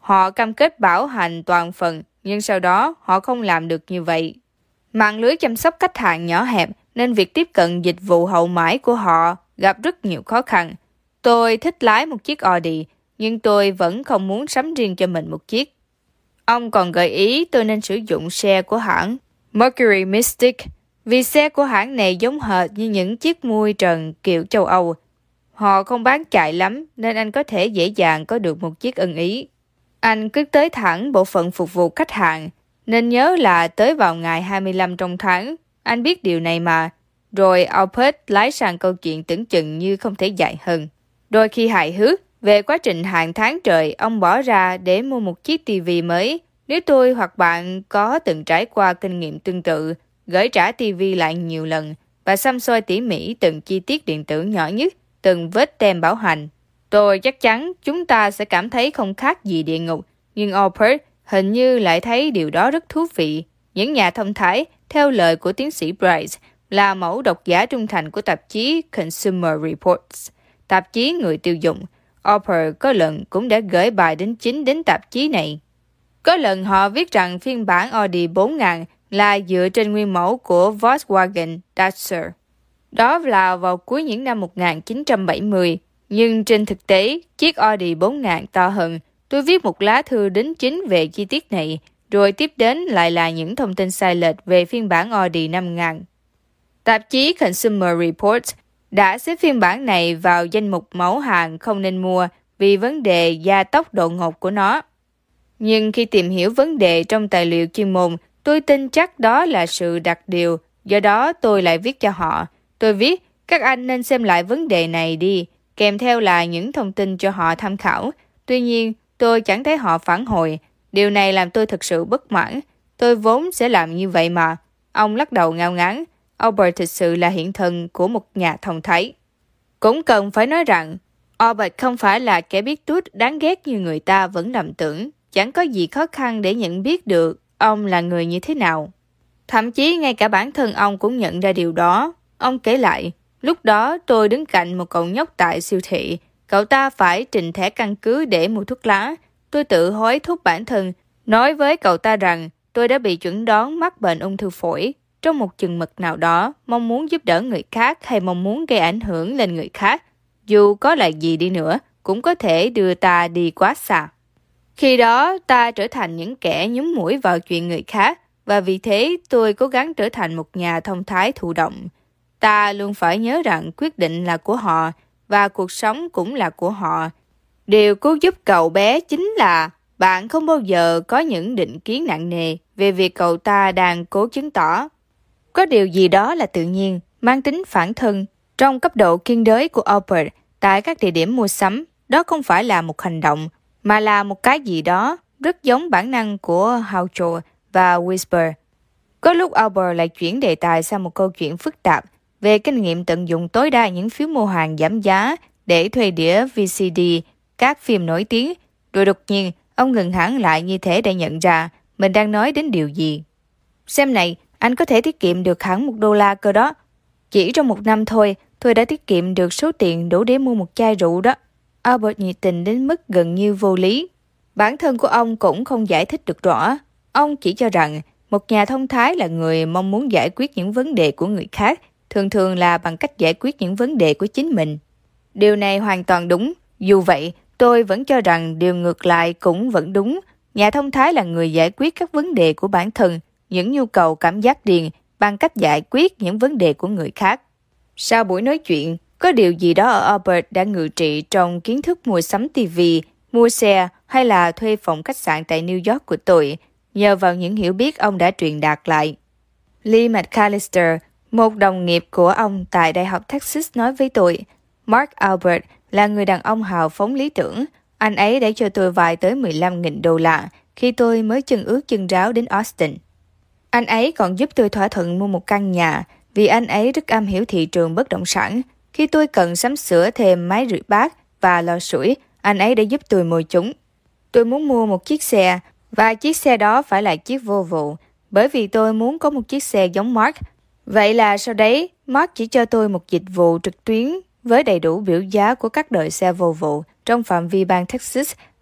Họ cam kết bảo hành toàn phần, nhưng sau đó họ không làm được như vậy. Mạng lưới chăm sóc khách hàng nhỏ hẹp nên việc tiếp cận dịch vụ hậu mãi của họ gặp rất nhiều khó khăn. Tôi thích lái một chiếc Audi, nhưng tôi vẫn không muốn sắm riêng cho mình một chiếc. Ông còn gợi ý tôi nên sử dụng xe của hãng Mercury Mystic, vì xe của hãng này giống hệt như những chiếc mui trần kiểu châu Âu. Họ không bán chạy lắm nên anh có thể dễ dàng có được một chiếc ưng ý. Anh cứ tới thẳng bộ phận phục vụ khách hàng, nên nhớ là tới vào ngày hai mươi lăm trong tháng. Anh biết điều này mà. Rồi Albert lái sang câu chuyện tưởng chừng như không thể dài hơn. Đôi khi hài hước về quá trình hàng tháng trời ông bỏ ra để mua một chiếc tivi mới. Nếu tôi hoặc bạn có từng trải qua kinh nghiệm tương tự, gửi trả tivi lại nhiều lần và xăm soi tỉ mỉ từng chi tiết điện tử nhỏ nhất, từng vết tem bảo hành, tôi chắc chắn chúng ta sẽ cảm thấy không khác gì địa ngục. Nhưng Albert hình như lại thấy điều đó rất thú vị. Những nhà thông thái, theo lời của tiến sĩ Bryce, là mẫu độc giả trung thành của tạp chí Consumer Reports, tạp chí người tiêu dùng. Albert có lần cũng đã gửi bài đính chính đến tạp chí này. Có lần họ viết rằng phiên bản Audi bốn nghìn là dựa trên nguyên mẫu của Volkswagen Duster. Đó là vào cuối những năm một nghìn chín trăm bảy mươi. Nhưng trên thực tế, chiếc Audi bốn nghìn to hơn. Tôi viết một lá thư đính chính về chi tiết này, rồi tiếp đến lại là những thông tin sai lệch về phiên bản Audi năm nghìn. Tạp chí Consumer Reports đã xếp phiên bản này vào danh mục mẫu hàng không nên mua vì vấn đề gia tốc độ ngột của nó. Nhưng khi tìm hiểu vấn đề trong tài liệu chuyên môn, tôi tin chắc đó là sự đặc điều, do đó tôi lại viết cho họ. Tôi viết, các anh nên xem lại vấn đề này đi, kèm theo là những thông tin cho họ tham khảo. Tuy nhiên, tôi chẳng thấy họ phản hồi. Điều này làm tôi thực sự bất mãn. Tôi vốn sẽ làm như vậy mà. Ông lắc đầu ngao ngán. Albert thực sự là hiện thân của một nhà thông thái. Cũng cần phải nói rằng, Albert không phải là kẻ biết tút đáng ghét như người ta vẫn lầm tưởng. Chẳng có gì khó khăn để nhận biết được ông là người như thế nào. Thậm chí ngay cả bản thân ông cũng nhận ra điều đó. Ông kể lại, lúc đó tôi đứng cạnh một cậu nhóc tại siêu thị. Cậu ta phải trình thẻ căn cứ để mua thuốc lá. Tôi tự hối thúc bản thân, nói với cậu ta rằng tôi đã bị chẩn đoán mắc bệnh ung thư phổi. Trong một chừng mực nào đó, mong muốn giúp đỡ người khác hay mong muốn gây ảnh hưởng lên người khác, dù có là gì đi nữa, cũng có thể đưa ta đi quá xa. Khi đó, ta trở thành những kẻ nhúng mũi vào chuyện người khác, và vì thế tôi cố gắng trở thành một nhà thông thái thụ động. Ta luôn phải nhớ rằng quyết định là của họ, và cuộc sống cũng là của họ. Điều cứu giúp cậu bé chính là bạn không bao giờ có những định kiến nặng nề về việc cậu ta đang cố chứng tỏ. Có điều gì đó là tự nhiên, mang tính phản thân. Trong cấp độ kiên đới của Albert, tại các địa điểm mua sắm, đó không phải là một hành động, mà là một cái gì đó rất giống bản năng của Houcho và Whisper. Có lúc Albert lại chuyển đề tài sang một câu chuyện phức tạp về kinh nghiệm tận dụng tối đa những phiếu mua hàng giảm giá để thuê đĩa vê xê đê các phim nổi tiếng. Rồi đột nhiên, ông ngừng hẳn lại như thế để nhận ra mình đang nói đến điều gì. Xem này, anh có thể tiết kiệm được hẳn một đô la cơ đó. Chỉ trong một năm thôi, tôi đã tiết kiệm được số tiền đủ để mua một chai rượu đó. Albert nhiệt tình đến mức gần như vô lý. Bản thân của ông cũng không giải thích được rõ. Ông chỉ cho rằng một nhà thông thái là người mong muốn giải quyết những vấn đề của người khác, thường thường là bằng cách giải quyết những vấn đề của chính mình. Điều này hoàn toàn đúng. Dù vậy, tôi vẫn cho rằng điều ngược lại cũng vẫn đúng. Nhà thông thái là người giải quyết các vấn đề của bản thân, những nhu cầu cảm giác riêng bằng cách giải quyết những vấn đề của người khác. Sau buổi nói chuyện, có điều gì đó ở Albert đã ngự trị trong kiến thức mua sắm tivi, mua xe hay là thuê phòng khách sạn tại New York của tôi, nhờ vào những hiểu biết ông đã truyền đạt lại. Lee McAllister, một đồng nghiệp của ông tại Đại học Texas nói với tôi, Mark Albert là người đàn ông hào phóng lý tưởng. Anh ấy đã cho tôi vay tới mười lăm nghìn đô la khi tôi mới chân ướt chân ráo đến Austin. Anh ấy còn giúp tôi thỏa thuận mua một căn nhà vì anh ấy rất am hiểu thị trường bất động sản. Khi tôi cần sắm sửa thêm máy rửa bát và lò sưởi, anh ấy đã giúp tôi mua chúng. Tôi muốn mua một chiếc xe và chiếc xe đó phải là chiếc Volvo bởi vì tôi muốn có một chiếc xe giống Mark. Vậy là sau đấy, Mark chỉ cho tôi một dịch vụ trực tuyến với đầy đủ biểu giá của các đời xe Volvo trong phạm vi bang Texas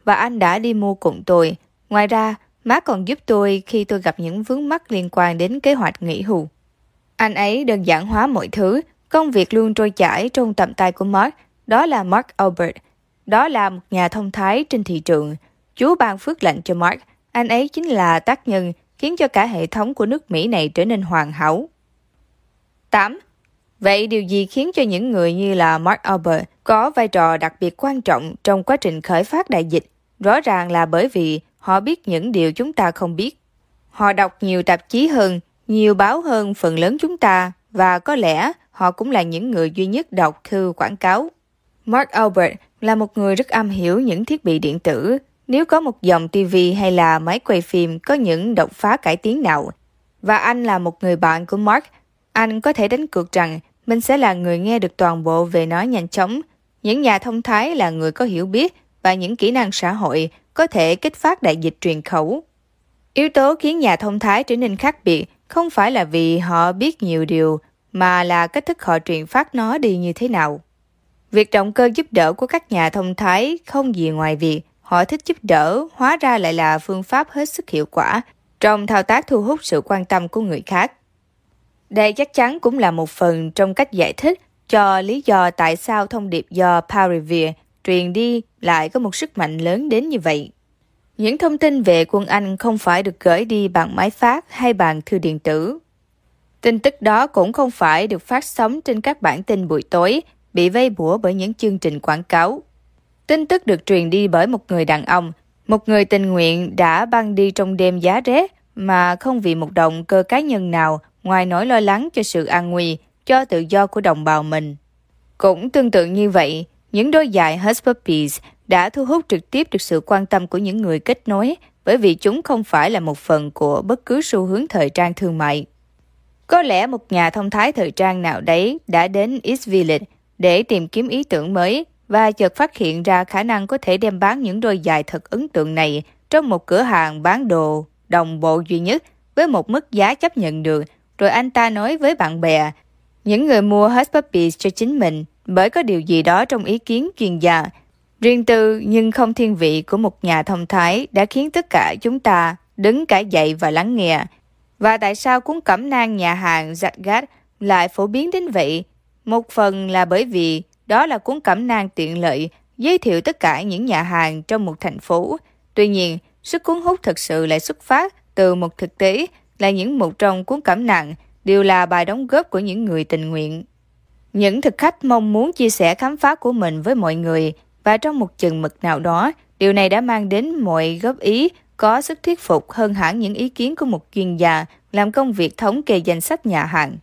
và anh đã đi mua cùng tôi. Ngoài ra, Mark còn giúp tôi khi tôi gặp những vướng mắc liên quan đến kế hoạch nghỉ hưu. Anh ấy đơn giản hóa mọi thứ, công việc luôn trôi chảy trong tầm tay của Mark. Đó là Mark Albert. Đó là một nhà thông thái trên thị trường. Chúa ban phước lành cho Mark. Anh ấy chính là tác nhân khiến cho cả hệ thống của nước Mỹ này trở nên hoàn hảo. tám. Vậy điều gì khiến cho những người như là Mark Albert có vai trò đặc biệt quan trọng trong quá trình khởi phát đại dịch? Rõ ràng là bởi vì họ biết những điều chúng ta không biết. Họ đọc nhiều tạp chí hơn, nhiều báo hơn phần lớn chúng ta, và có lẽ họ cũng là những người duy nhất đọc thư quảng cáo. Mark Albert là một người rất am hiểu những thiết bị điện tử. Nếu có một dòng ti vi hay là máy quay phim có những đột phá cải tiến nào, và anh là một người bạn của Mark, anh có thể đánh cược rằng mình sẽ là người nghe được toàn bộ về nó nhanh chóng. Những nhà thông thái là người có hiểu biết và những kỹ năng xã hội có thể kích phát đại dịch truyền khẩu. Yếu tố khiến nhà thông thái trở nên khác biệt không phải là vì họ biết nhiều điều, mà là cách thức họ truyền phát nó đi như thế nào. Việc động cơ giúp đỡ của các nhà thông thái không gì ngoài việc họ thích giúp đỡ, hóa ra lại là phương pháp hết sức hiệu quả trong thao tác thu hút sự quan tâm của người khác. Đây chắc chắn cũng là một phần trong cách giải thích cho lý do tại sao thông điệp do Paul Revere truyền đi lại có một sức mạnh lớn đến như vậy. Những thông tin về quân Anh không phải được gửi đi bằng máy phát hay bằng thư điện tử. Tin tức đó cũng không phải được phát sóng trên các bản tin buổi tối, bị vây bủa bởi những chương trình quảng cáo. Tin tức được truyền đi bởi một người đàn ông, một người tình nguyện đã băng đi trong đêm giá rét mà không vì một động cơ cá nhân nào ngoài nỗi lo lắng cho sự an nguy, cho tự do của đồng bào mình. Cũng tương tự như vậy, những đôi giày Hush Puppies đã thu hút trực tiếp được sự quan tâm của những người kết nối bởi vì chúng không phải là một phần của bất cứ xu hướng thời trang thương mại. Có lẽ một nhà thông thái thời trang nào đấy đã đến East Village để tìm kiếm ý tưởng mới và chợt phát hiện ra khả năng có thể đem bán những đôi giày thật ấn tượng này trong một cửa hàng bán đồ đồng bộ duy nhất với một mức giá chấp nhận được. Rồi anh ta nói với bạn bè, những người mua Hush Puppies cho chính mình bởi có điều gì đó trong ý kiến chuyên gia, riêng tư nhưng không thiên vị của một nhà thông thái đã khiến tất cả chúng ta đứng cả dậy và lắng nghe. Và tại sao cuốn cẩm nang nhà hàng Zagat lại phổ biến đến vậy? Một phần là bởi vì đó là cuốn cẩm nang tiện lợi giới thiệu tất cả những nhà hàng trong một thành phố. Tuy nhiên, sức cuốn hút thực sự lại xuất phát từ một thực tế là những mục trong cuốn cẩm nang đều là bài đóng góp của những người tình nguyện. Những thực khách mong muốn chia sẻ khám phá của mình với mọi người, và trong một chừng mực nào đó, điều này đã mang đến mọi góp ý có sức thuyết phục hơn hẳn những ý kiến của một chuyên gia làm công việc thống kê danh sách nhà hàng.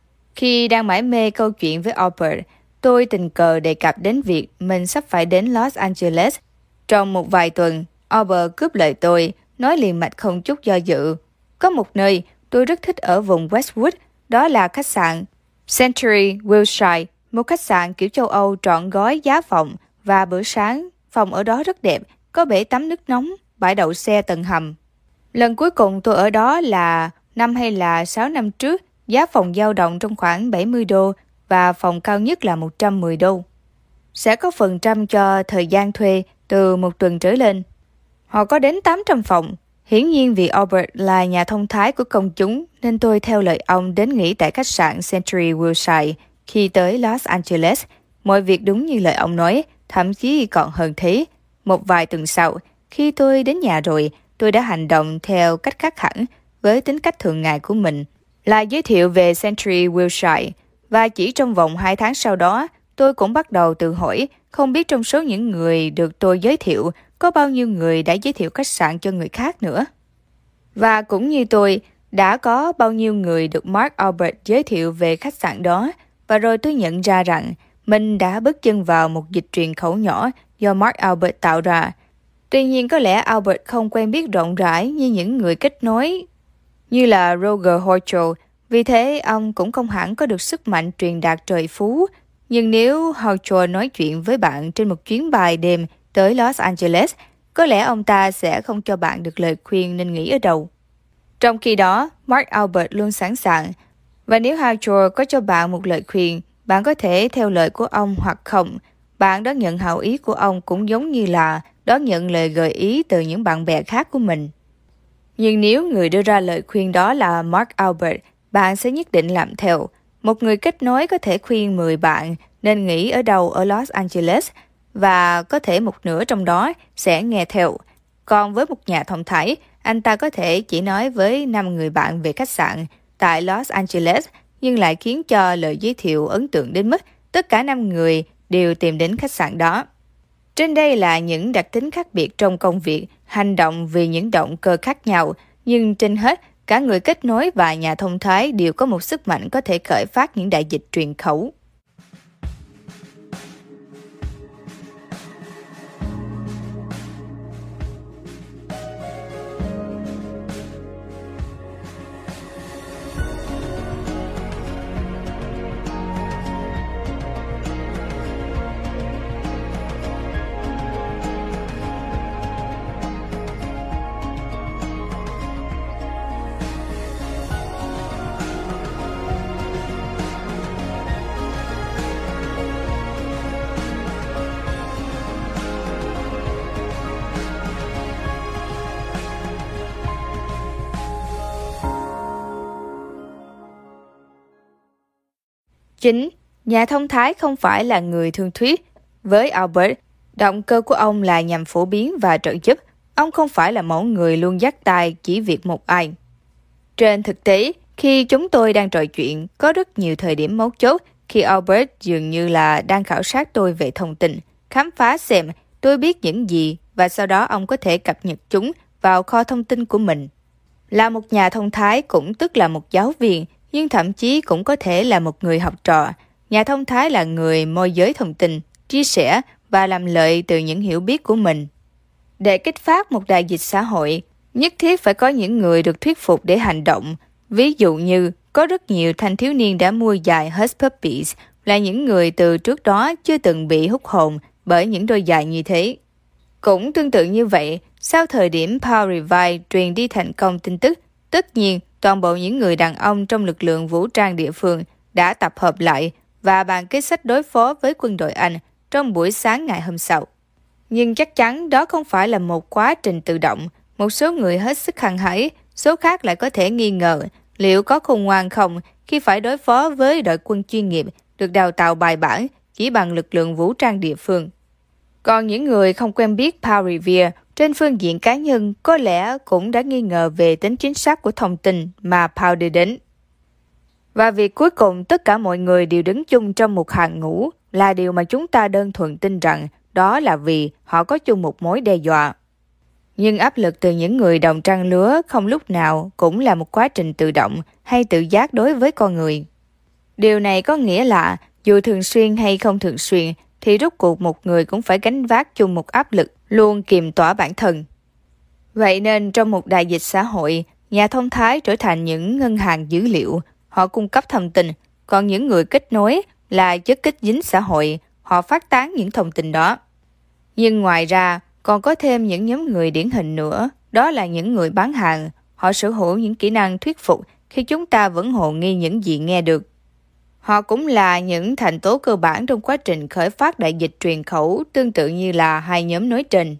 Khi đang mải mê câu chuyện với Albert, tôi tình cờ đề cập đến việc mình sắp phải đến Los Angeles. Trong một vài tuần, Albert cướp lời tôi, nói liền mạch không chút do dự. Có một nơi tôi rất thích ở vùng Westwood, đó là khách sạn Century Wilshire, một khách sạn kiểu châu Âu trọn gói giá phòng và bữa sáng. Phòng ở đó rất đẹp, có bể tắm nước nóng, bãi đậu xe tầng hầm. Lần cuối cùng tôi ở đó là năm hay là sáu năm trước, giá phòng dao động trong khoảng bảy mươi đô và phòng cao nhất là một trăm mười đô. Sẽ có phần trăm cho thời gian thuê từ một tuần trở lên. Họ có đến tám trăm phòng. Hiển nhiên vì Albert là nhà thông thái của công chúng nên tôi theo lời ông đến nghỉ tại khách sạn Century Wilshire. Khi tới Los Angeles, mọi việc đúng như lời ông nói, thậm chí còn hơn thế. Một vài tuần sau, khi tôi đến nhà rồi, tôi đã hành động theo cách khác hẳn với tính cách thường ngày của mình, là giới thiệu về Century Wilshire. Và chỉ trong vòng hai tháng sau đó, tôi cũng bắt đầu tự hỏi không biết trong số những người được tôi giới thiệu có bao nhiêu người đã giới thiệu khách sạn cho người khác nữa. Và cũng như tôi, đã có bao nhiêu người được Mark Albert giới thiệu về khách sạn đó, và rồi tôi nhận ra rằng mình đã bước chân vào một dịch truyền khẩu nhỏ do Mark Albert tạo ra. Tuy nhiên có lẽ Albert không quen biết rộng rãi như những người kết nối như là Roger Hochul, vì thế ông cũng không hẳn có được sức mạnh truyền đạt trời phú. Nhưng nếu Hochul nói chuyện với bạn trên một chuyến bay đêm tới Los Angeles, có lẽ ông ta sẽ không cho bạn được lời khuyên nên nghỉ ở đâu. Trong khi đó, Mark Albert luôn sẵn sàng. Và nếu Hochul có cho bạn một lời khuyên, bạn có thể theo lời của ông hoặc không. Bạn đón nhận hảo ý của ông cũng giống như là đón nhận lời gợi ý từ những bạn bè khác của mình. Nhưng nếu người đưa ra lời khuyên đó là Mark Albert, bạn sẽ nhất định làm theo. Một người kết nối có thể khuyên mười bạn nên nghỉ ở đâu ở Los Angeles và có thể một nửa trong đó sẽ nghe theo. Còn với một nhà thông thái, anh ta có thể chỉ nói với năm người bạn về khách sạn tại Los Angeles nhưng lại khiến cho lời giới thiệu ấn tượng đến mức tất cả năm người đều tìm đến khách sạn đó. Trên đây là những đặc tính khác biệt trong công việc, hành động vì những động cơ khác nhau, nhưng trên hết, cả người kết nối và nhà thông thái đều có một sức mạnh có thể khởi phát những đại dịch truyền khẩu. Chính, nhà thông thái không phải là người thương thuyết. Với Albert, động cơ của ông là nhằm phổ biến và trợ giúp. Ông không phải là mẫu người luôn dắt tay chỉ việc một ai. Trên thực tế, khi chúng tôi đang trò chuyện, có rất nhiều thời điểm mấu chốt khi Albert dường như là đang khảo sát tôi về thông tin, khám phá xem tôi biết những gì và sau đó ông có thể cập nhật chúng vào kho thông tin của mình. Là một nhà thông thái cũng tức là một giáo viên, nhưng thậm chí cũng có thể là một người học trò. Nhà thông thái là người môi giới thông tin, chia sẻ và làm lợi từ những hiểu biết của mình. Để kích phát một đại dịch xã hội, nhất thiết phải có những người được thuyết phục để hành động. Ví dụ như, có rất nhiều thanh thiếu niên đã mua giày Hush Puppies là những người từ trước đó chưa từng bị hút hồn bởi những đôi giày như thế. Cũng tương tự như vậy, sau thời điểm Power Revive truyền đi thành công tin tức, tất nhiên toàn bộ những người đàn ông trong lực lượng vũ trang địa phương đã tập hợp lại và bàn kế sách đối phó với quân đội Anh trong buổi sáng ngày hôm sau. Nhưng chắc chắn đó không phải là một quá trình tự động. Một số người hết sức hăng hái, số khác lại có thể nghi ngờ liệu có khôn ngoan không khi phải đối phó với đội quân chuyên nghiệp được đào tạo bài bản chỉ bằng lực lượng vũ trang địa phương. Còn những người không quen biết Paul Revere trên phương diện cá nhân có lẽ cũng đã nghi ngờ về tính chính xác của thông tin mà Paul đưa đến. Và việc cuối cùng tất cả mọi người đều đứng chung trong một hàng ngũ là điều mà chúng ta đơn thuần tin rằng đó là vì họ có chung một mối đe dọa. Nhưng áp lực từ những người đồng trang lứa không lúc nào cũng là một quá trình tự động hay tự giác đối với con người. Điều này có nghĩa là dù thường xuyên hay không thường xuyên thì rốt cuộc một người cũng phải gánh vác chung một áp lực luôn kiềm tỏa bản thân. Vậy nên trong một đại dịch xã hội, nhà thông thái trở thành những ngân hàng dữ liệu. Họ cung cấp thông tin, còn những người kết nối là chất kích dính xã hội, họ phát tán những thông tin đó. Nhưng ngoài ra, còn có thêm những nhóm người điển hình nữa, đó là những người bán hàng. Họ sở hữu những kỹ năng thuyết phục khi chúng ta vẫn hồ nghi những gì nghe được. Họ cũng là những thành tố cơ bản trong quá trình khởi phát đại dịch truyền khẩu tương tự như là hai nhóm nói trên.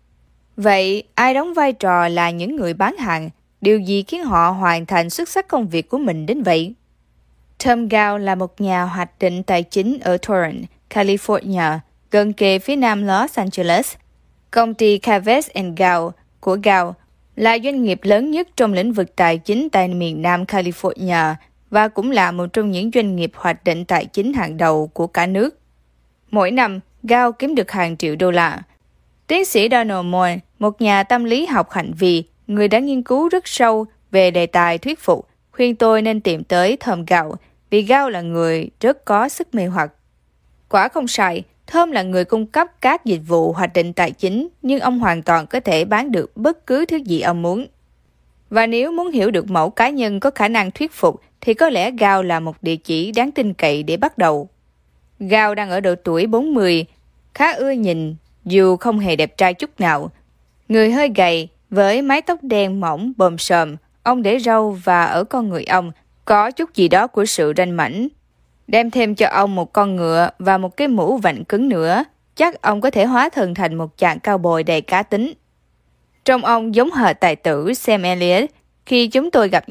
Vậy, ai đóng vai trò là những người bán hàng? Điều gì khiến họ hoàn thành xuất sắc công việc của mình đến vậy? Tom Gao là một nhà hoạch định tài chính ở Torrance, California, gần kề phía nam Los Angeles. Công ty Caves and Gao của Gao là doanh nghiệp lớn nhất trong lĩnh vực tài chính tại miền nam California và cũng là một trong những doanh nghiệp hoạch định tài chính hàng đầu của cả nước. Mỗi năm, Gao kiếm được hàng triệu đô la. Tiến sĩ Donald Moore, một nhà tâm lý học hành vi, người đã nghiên cứu rất sâu về đề tài thuyết phục, khuyên tôi nên tìm tới Tom Gao vì Gao là người rất có sức mê hoặc. Quả không sai, Tom là người cung cấp các dịch vụ hoạch định tài chính, nhưng ông hoàn toàn có thể bán được bất cứ thứ gì ông muốn. Và nếu muốn hiểu được mẫu cá nhân có khả năng thuyết phục, thì có lẽ Gao là một địa chỉ đáng tin cậy để bắt đầu. Gao đang ở độ tuổi bốn mươi, khá ưa nhìn, dù không hề đẹp trai chút nào. Người hơi gầy, với mái tóc đen mỏng bồm xồm, ông để râu và ở con người ông có chút gì đó của sự ranh mãnh. Đem thêm cho ông một con ngựa và một cái mũ vặn cứng nữa, chắc ông có thể hóa thân thành một chàng cao bồi đầy cá tính. Trông ông giống hệt tài tử Sam Elliot khi chúng tôi gặp